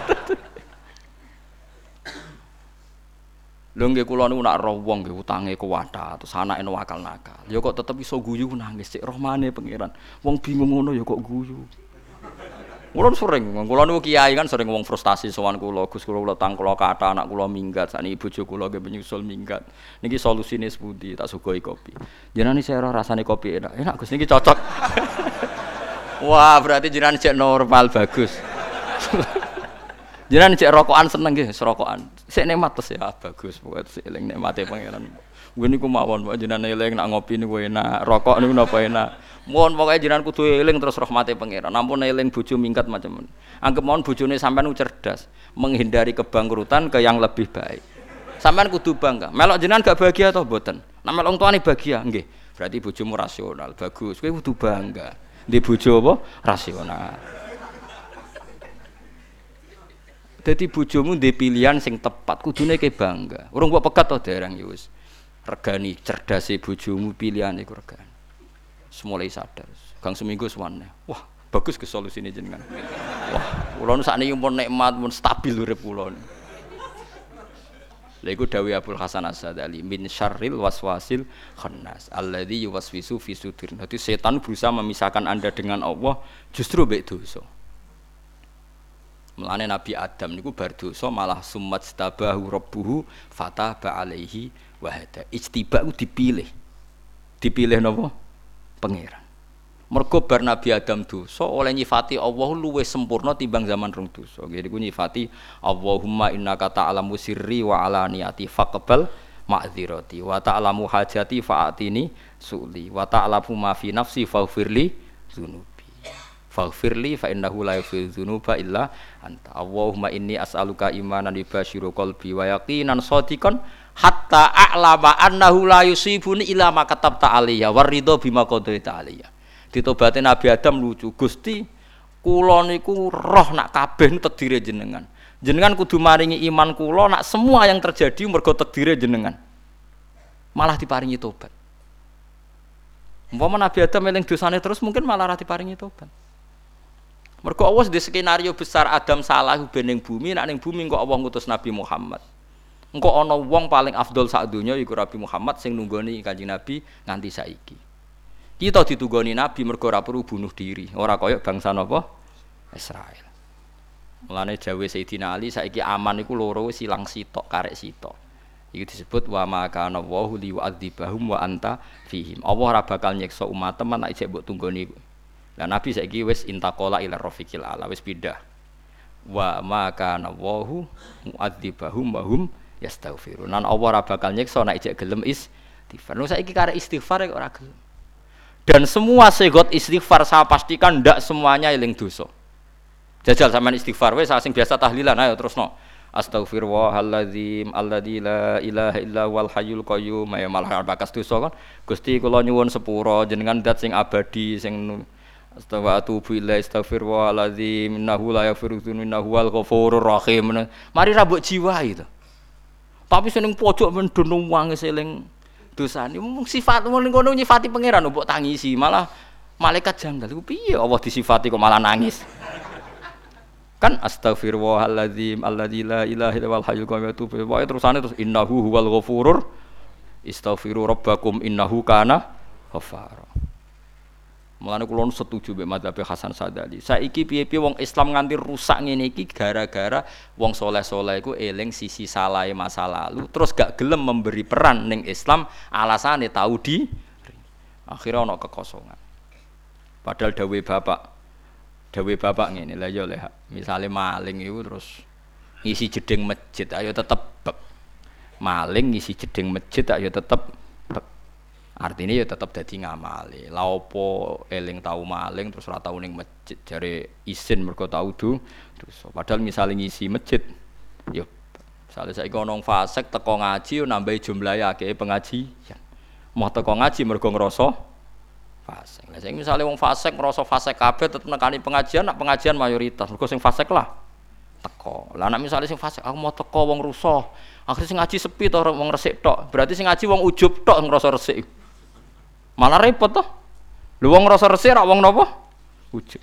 Lho nggih kula niku nak roh wong nggih utange kuwatha, terus anake wakal nakal. Ya kok tetep iso guyu nangis sik rahmane pangeran. Wong bingung ngono ya kok guyu. Kula niku kiai kan sering wong frustasi sowan kula, Gus kula utang kula kathah, anak kula minggat, sakniki bojo kula nggih menyusul minggat. Niki solusine sepundi tak sugoi kopi. Jenengan iki ora rasane kopi enak. Enak Gus niki cocok. Wah, berarti jenengan cek normal bagus. Jenengan cek rokokan seneng nggih, rokokan. Sik nikmat terus ya bagus pokoke sik eling nikmate pangeran. Kuwi niku mawon jenengan eling nak ngopi niku enak, rokok niku napa enak. Mohon pokoke jenengan kudu eling terus rahmate pangeran. Ampun eling bojo minggat macam-macam. Anggap mohon bojone sampean cerdas, menghindari kebangkrutan ke yang lebih baik. Sampean kudu bangga. Melok jenengan gak bahagia atau mboten? Nek melok wong tuane bahagia, nggih. Berarti bojomu rasional, bagus. Kowe kudu bangga. Ndek bojo apa? Rasional. Dadi bojomu ndek pilihan sing tepat, kudune ke bangga. Urung kok pegat to dereng ya wis. Regani cerdase bojomu pilihane iku regani. Semulai sadar. Gang seminggu suwane. Wah, bagus ke solusine jenengan. Wah, kula nu sakniki pun nikmat, pun stabil urip kula. Lha iku dawuh Abdul Hasan As-Sadali min syarril waswasil khannas alladzi yuwaswisu fi sudur. Dadi setan berusaha memisahkan Anda dengan Allah justru mbek dosa. Mulane Nabi Adam niku bar dosa malah summat stabahu rabbuhu fataba alaihi wa hada. Ijtiba ku dipilih. Dipilih napa? Pangeran. Mergo bar Nabi Adam dosa oleh nyifati Allah luwih sempurna timbang zaman rong dosa. Nggih niku nyifati Allahumma innaka ta'lamu sirri wa alaniyati faqbal ma'dzirati wa ta'lamu hajati fa'atini su'li wa ta'lamu ma fi nafsi faghfirli dzunubi. Faghfirli fa innahu la yaghfiru dzunuba illa anta. Allahumma inni as'aluka imanan yubashiru qalbi wa yaqinan shadiqan hatta a'lama annahu la yusibuni illa ma katabta alayya waridho bima qadaita alayya. Ditobate Nabi Adam lucu. Gusti, kula niku roh nak kabeh takdire jenengan. Jenengan kudu maringi iman kula nak semua yang terjadi mergo takdire jenengan. Malah diparingi tobat. Umpama Nabi Adam eling dosane terus mungkin malah ra diparingi tobat. Mergo Allah di skenario besar Adam salah ben ning bumi, nak ning bumi kok Allah ngutus Nabi Muhammad. Engko ana wong paling afdol sak donya iku Nabi Muhammad sing nunggoni Kanjeng Nabi nganti saiki. Kita ditunggoni Nabi mergo ora perlu bunuh diri, ora kaya bangsa napa? Israel. Mulane jawe Sayyidina Ali saiki aman iku loro wis ilang sitok karek sitok. Iku disebut wa ma kana Allahu liwa'adzibahum wa anta fihim. Allah ora bakal nyiksa umat teman nek isih mbok tunggoni. Lah Nabi saiki wis intaqala ila rafiqil ala wis pindah. Wa ma kana Allahu mu'adzibahum wa hum yastaghfirun. Nan Allah ora bakal nyiksa nek isih gelem istighfar. Nang saiki karek istighfar kok ora gelem. Dan semua segot istighfar saya pastikan ndak semuanya eling dosa. Jajal sampean istighfar wis sing biasa tahlilan ayo terusno. Astaghfirullahaladzim alladzi la ilaha illa huwal hayyul qayyum. Ya malah bakas dosa kan. Gusti kula nyuwun sepura jenengan zat sing abadi sing astaghfirullahaladzim innahu la yaghfiru dzunuba huwal ghafurur rahim. Mari ra mbok jiwahi to. Tapi seneng pojok men dono wangis eling dosane mung sifat mung ngono nyifati pangeran mbok tangisi malah malaikat janggal iku piye Allah disifati kok malah nangis kan astaghfirullahaladzim alladzi la ilaha illa huwal hayyul qayyum wa terusane terus innahu huwal ghafurur istaghfiru rabbakum innahu kana ghafara. Mulane kula setuju mek madzhab Hasan Sadali. Saiki piye-piye wong Islam nganti rusak ngene iki gara-gara wong saleh-saleh iku eling sisi salahe masa lalu terus gak gelem memberi peran ning Islam alasane tahu di akhirnya ana kekosongan. Padahal dawuhe bapak ngene lha ya leh misale maling iku terus ngisi jeding masjid ayo tetep maling ngisi jeding masjid ayo tetep artinya ya tetap dadi ngamali. La opo eling tau maling terus ora tau ning masjid jare izin mergo tau dosa. Padahal misale ngisi masjid ya misale saiki ana wong fasik teko ngaji nambahi jumlahe akeh pengajian. Mau teko ngaji mergo ngrasa fasik. Lah sing misale wong fasik ngrasa fasik kabeh tetep nekani pengajian, nak pengajian mayoritas mergo sing fasik lah teko. Lah nek misale sing fasik aku mau teko wong rusuh, akhire sing ngaji sepi to wong resik tok. Berarti sing ngaji wong ujub tok ngrasa resik. Malah repot toh. Lu wong rasa resik rak wong napa? Ujug.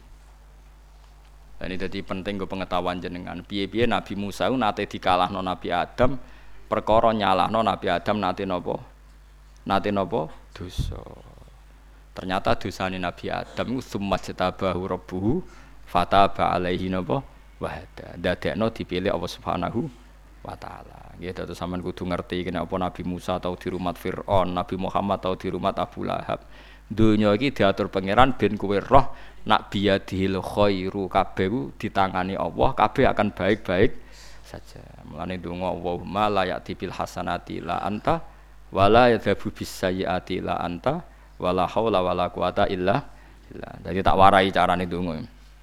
Lah ini dadi penting go pengetahuan jenengan. Piye-piye Nabi Musa nate dikalahno Nabi Adam, perkara nyalahno Nabi Adam nate napa? Nate napa? Dosa. Ternyata dosane Nabi Adam iku summat jatabahu rabbuhu fataba alaihi napa? Wa hada. Dadekno dipilih Allah Subhanahu wa taala. Nggih dados sampean kudu ngerti kenapa Nabi Musa tau di rumah Firaun, Nabi Muhammad tau di rumah Abu Lahab. Dunya iki diatur pangeran ben kowe roh nak biyadihil khairu kabeh ku ditangani Allah, kabeh akan baik-baik saja. Mulane donga Allahumma la ya'ti bil hasanati la anta wala yadhabu bis sayyiati la anta wala haula wala quwata illa billah. Jadi tak warai carane donga.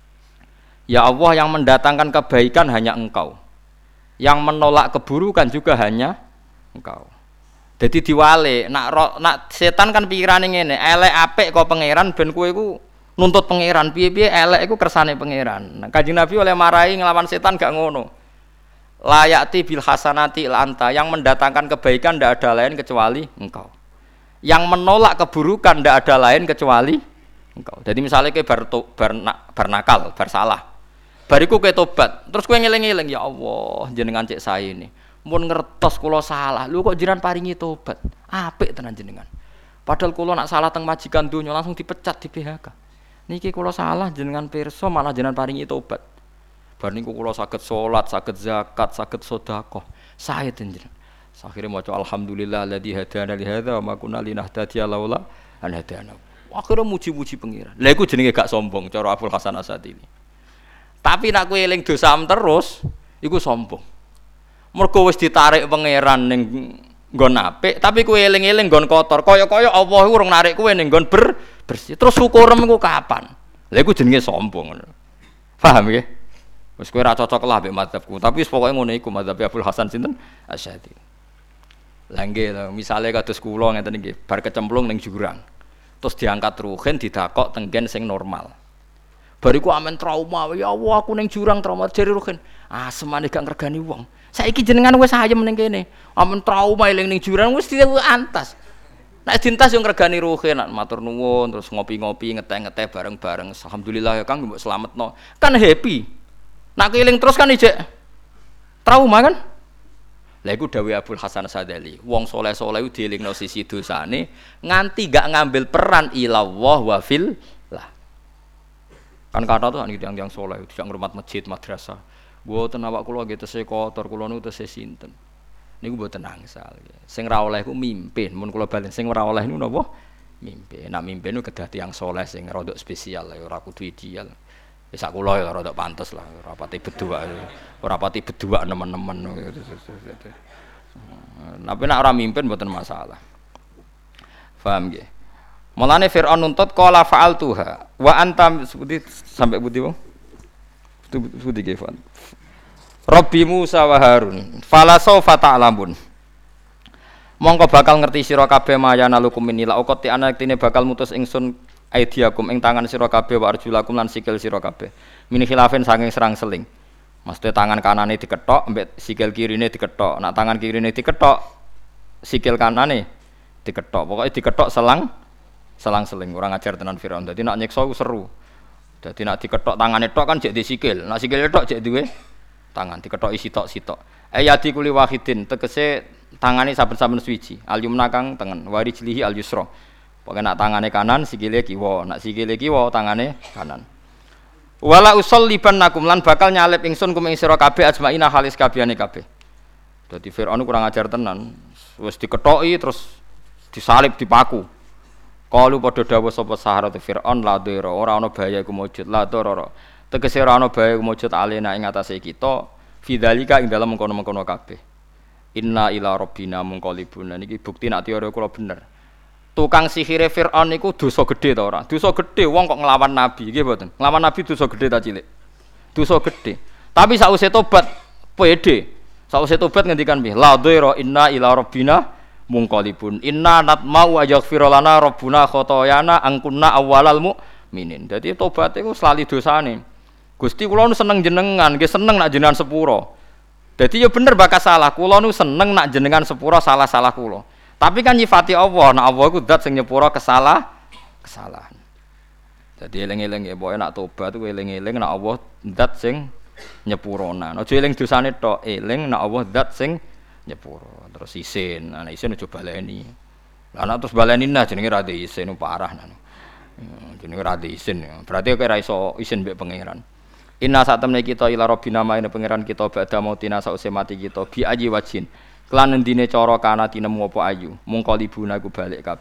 Ya Allah, yang mendatangkan kebaikan hanya Engkau. Yang menolak keburukan juga hanya Engkau. Jadi diwale, nak setan kan pikirane ngene, elek apik kok pangeran ben kowe iku nuntut pangeran, piye-piye elek iku kersane pangeran. Nah, Kanjeng Nabi oleh marahi nglawan setan gak ngono. Layati bil hasanati la anta, yang mendatangkan kebaikan ndak ada lain kecuali Engkau. Yang menolak keburukan ndak ada lain kecuali Engkau. Jadi misalnya kowe bar nakal, bar salah. Bariku kowe tobat, terus kowe ngeling-eling, ya Allah, jenengan cek saya ini. Mun ngertos kula salah, lho kok jiran paringi tobat. Apik tenan jenengan. Padahal kula nak salah teng majikan donya langsung dipecat di PHK. Niki kula salah jenengan pirsa malah jenengan paringi tobat. Bar niku kula saged salat, saged zakat, saged sedekah. Sae jenengan. Akhire maca alhamdulillah alladzi hadana li hadza wa ma kunna linahtadiya laula an hadana. Akhire muji-muji pengiran. Lah iku jenenge gak sombong cara Abdul Hasan Asy-Syadzili. Tapi nak kowe eling dosam terus, iku sombong. Mergo wis ditarik pangeran ning nggon apik, tapi kowe eling-eling nggon kotor. Kaya-kaya Allah urung narik kowe ning nggon bersih. Terus syukurem iku kapan? Lha iku jenenge sombong ngono. Paham nggih? Wis kowe ra cocok lah mbek madzhabku, tapi wis pokoke ngono iku madzhab Abdul Hasan sinten? Asy-Syadzili. Lah nggih lho, misale kados kula ngeten nggih, bar kecemplung ning jurang. Terus diangkat ruhin didakok tenggen sing normal. Bariku amen trauma, ya Allah aku ning jurang trauma jare ruhin. Semane gak ngregani wong. Saiki jenengan wis ayem ning kene. Amen trauma eling ning jurang wis antas. Nek dintas yo ngregani ruhin, matur nuwun terus ngopi-ngopi, ngeteh-ngeteh bareng-bareng. Alhamdulillah ya Kang mbok slametno. Kan happy. Nek eling terus kan ijek trauma kan? Lah iku dawuh Abdul Hasan Asy-Syadzili. Wong saleh-saleh dielingno sisi dosane nganti gak ngambil peran ilallah wa fil lah. Kan kata tuh yang saleh tidak ngurmat masjid, madrasah. Mboten awak kula nggih tesih kotor, kula niku tesih sinten. Niku mboten angsal. Sing ra oleh ku mimpin, mun kula balen sing ora oleh niku napa? Mimpin. Nek mimpin niku kedah tiyang saleh sing rada spesial, ora kudu ideal. Wis sak kula ya rada pantes lah, ora pati bedua. Ora pati bedua nemen-nemen. Tapi nek ora mimpin mboten masalah. Paham nggih? Mulane Firaun nuntut qala fa'altuha wa antam sampai budi wong. Budi Gefan. Rabbi Musa wa Harun fala saufa ta'lamun. Mongko bakal ngerti sira kabeh mayana lukum minila uqti ana yektine bakal mutus ingsun aidiakum ing tangan sira kabeh wa arjulakum lan sikil sira kabeh. Min khilafin saking serang seling. Maksudnya tangan kanane diketok mbek sikil kirine diketok. Nak tangan kirine diketok sikil kanane diketok. Pokoke diketok selang seling. Ora ngajar tenan Firaun. Dadi nak nyiksa ku seru. Dadi nak diketok tangane tok kan jek disikil. Nak sikile tok jek duwe tangan diketoki sitok-sitok. Ayati kuli wahidin tegese tangane saben-saben suwiji. Al yumna kang tengen, wari jlihi al yusra. Pokoke nak tangane kanan sikile kiwa, nak sikile kiwa tangane kanan. Wala usollibannakum lan bakal nyalip ingsun kum ing sira kabeh ajmaina halis kabehane kabeh. Dadi Firaun kurang ajar tenan. Wis diketoki terus disalib dipaku. Kalu padha dawuh sapa saharat Firaun la dhira ora ana bahaya iku mujud la dhara. Tegese ora ana bahaya iku mujud alena ing atase kita fidzalika ing dalem mengkono-mengkono kabeh. Inna ila rabbina munqalibun. Niki bukti nek teori kula bener. Tukang sihire Firaun niku dosa gedhe ta ora? Dosa gedhe wong kok nglawan nabi, nggih mboten. Nglawan nabi dosa gedhe ta cilik? Dosa gedhe. Tapi sakwise tobat pede. Sakwise tobat ngendikan piye? La dhira inna ila rabbina mungqalibun inna natma'u ajaghfira lana rabbuna khotoyana angkunna awwalal mu'minin. Dadi tobat iku slali dosane. Gusti kula nu seneng jenengan, nggih seneng nak jenengan sepuro. Dadi ya bener bakas salah, kula nu seneng nak jenengan sepuro salah-salah kula. Tapi kan nyifati Allah, nak Allah iku zat sing nyepuro kesalahan. Dadi eling-eling ya pokoke nak tobat ku eling-eling nak Allah zat sing nyepurona. Aja eling dosane tok, eling nak Allah zat sing nyepuro. Terus isin, anak isin aja baleni. Lah anak terus baleni nah jenenge ra isin parah nang. Jenenge ra isin. Berarti kowe ra iso isin mbek pangeran. Inna satamne kita ila rabbina maine pangeran kita badha mautina sause mati kita bi aji wajin. Kelan endine cara kana tinemu apa ayu. Mung kalibuna iku balik kabeh.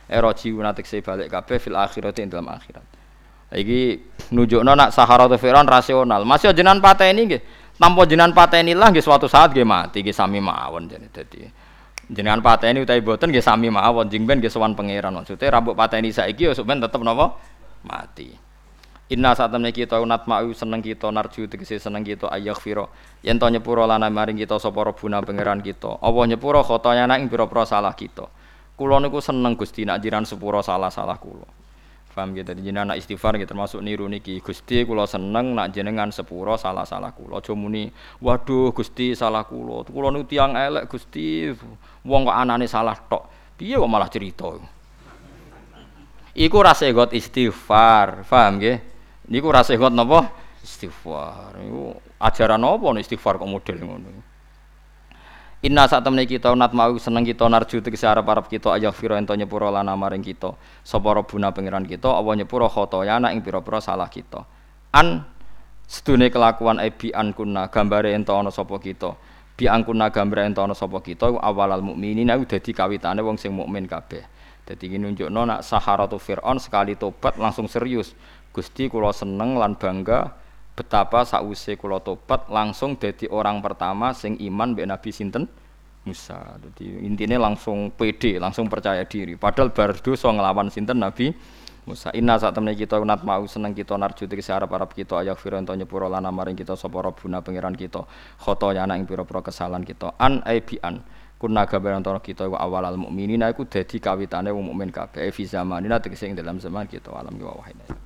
rajiuna tekse balik kabeh fil akhirati ing dalam akhirat. Iki nunjukno nak Saharatu Firaun rasional. Masih jenengan pateni nggih. Tanpa jenengan pateni lah nggih suatu saat nggih mati nggih sami mawon jane dadi. Jenengan pateni utawi boten nggih sami mawon jeng ben nggih sowan pangeran. Maksude rambut pateni saiki ya sok ben tetep napa mati. Inna satamne kita unat ma'u seneng kita narju tegese seneng kita ayaghfira yen to nyepuro lan maring kita sapa Rabbuna pangeran kita Allah nyepuro khotoyana ing pira-pira salah kita kula niku seneng Gusti nak jiran sepuro salah-salah kula paham gitu jenengan nak istighfar gitu termasuk niru niki Gusti kula seneng nak jenengan sepuro salah-salah kula aja muni waduh Gusti salah kula niku tiyang elek Gusti wong kok anane salah tok piye kok malah cerita iku rasegot istighfar paham nggih niku ra sehat napa istighfar. Niku ajaran apa nek istighfar kok model ngono. Inna satamne kita nat mau seneng kita narju tegese arep-arep kita ayaghfira ento nyepuro lan maring kita. Sapa Rabbuna pangeran kita apa nyepuro khotoyana ing pira-pira salah kita. An sedune kelakuan ebi an kunna gambare ento ana sapa kita. Bi angkuna gambare ento ana sapa kita awalal mukminin aku dadi kawitane wong sing mukmin kabeh. Dadi iki nunjukno nak Saharatu Firaun sekali tobat langsung serius. Gusti kula seneng lan bangga betapa sakwise kula tobat langsung dadi orang pertama sing iman mbek Nabi sinten Musa. Dadi intine langsung pede, langsung percaya diri. Padahal bar dosa nglawan sinten Nabi Musa. Inna satamne kita unat mau seneng kita narju tegese arep-arep kita ayaghfira ento nyepuro lan maring kita sapa Rabbuna pangeran kita khotoyana ing pira-pira kesalahan kita an aibian kunna gabaran antara kita wa awalal mukminina iku dadi kawitane wong mukmin kabeh fi zamanina tegese ing dalam zaman kita alam wa wahid.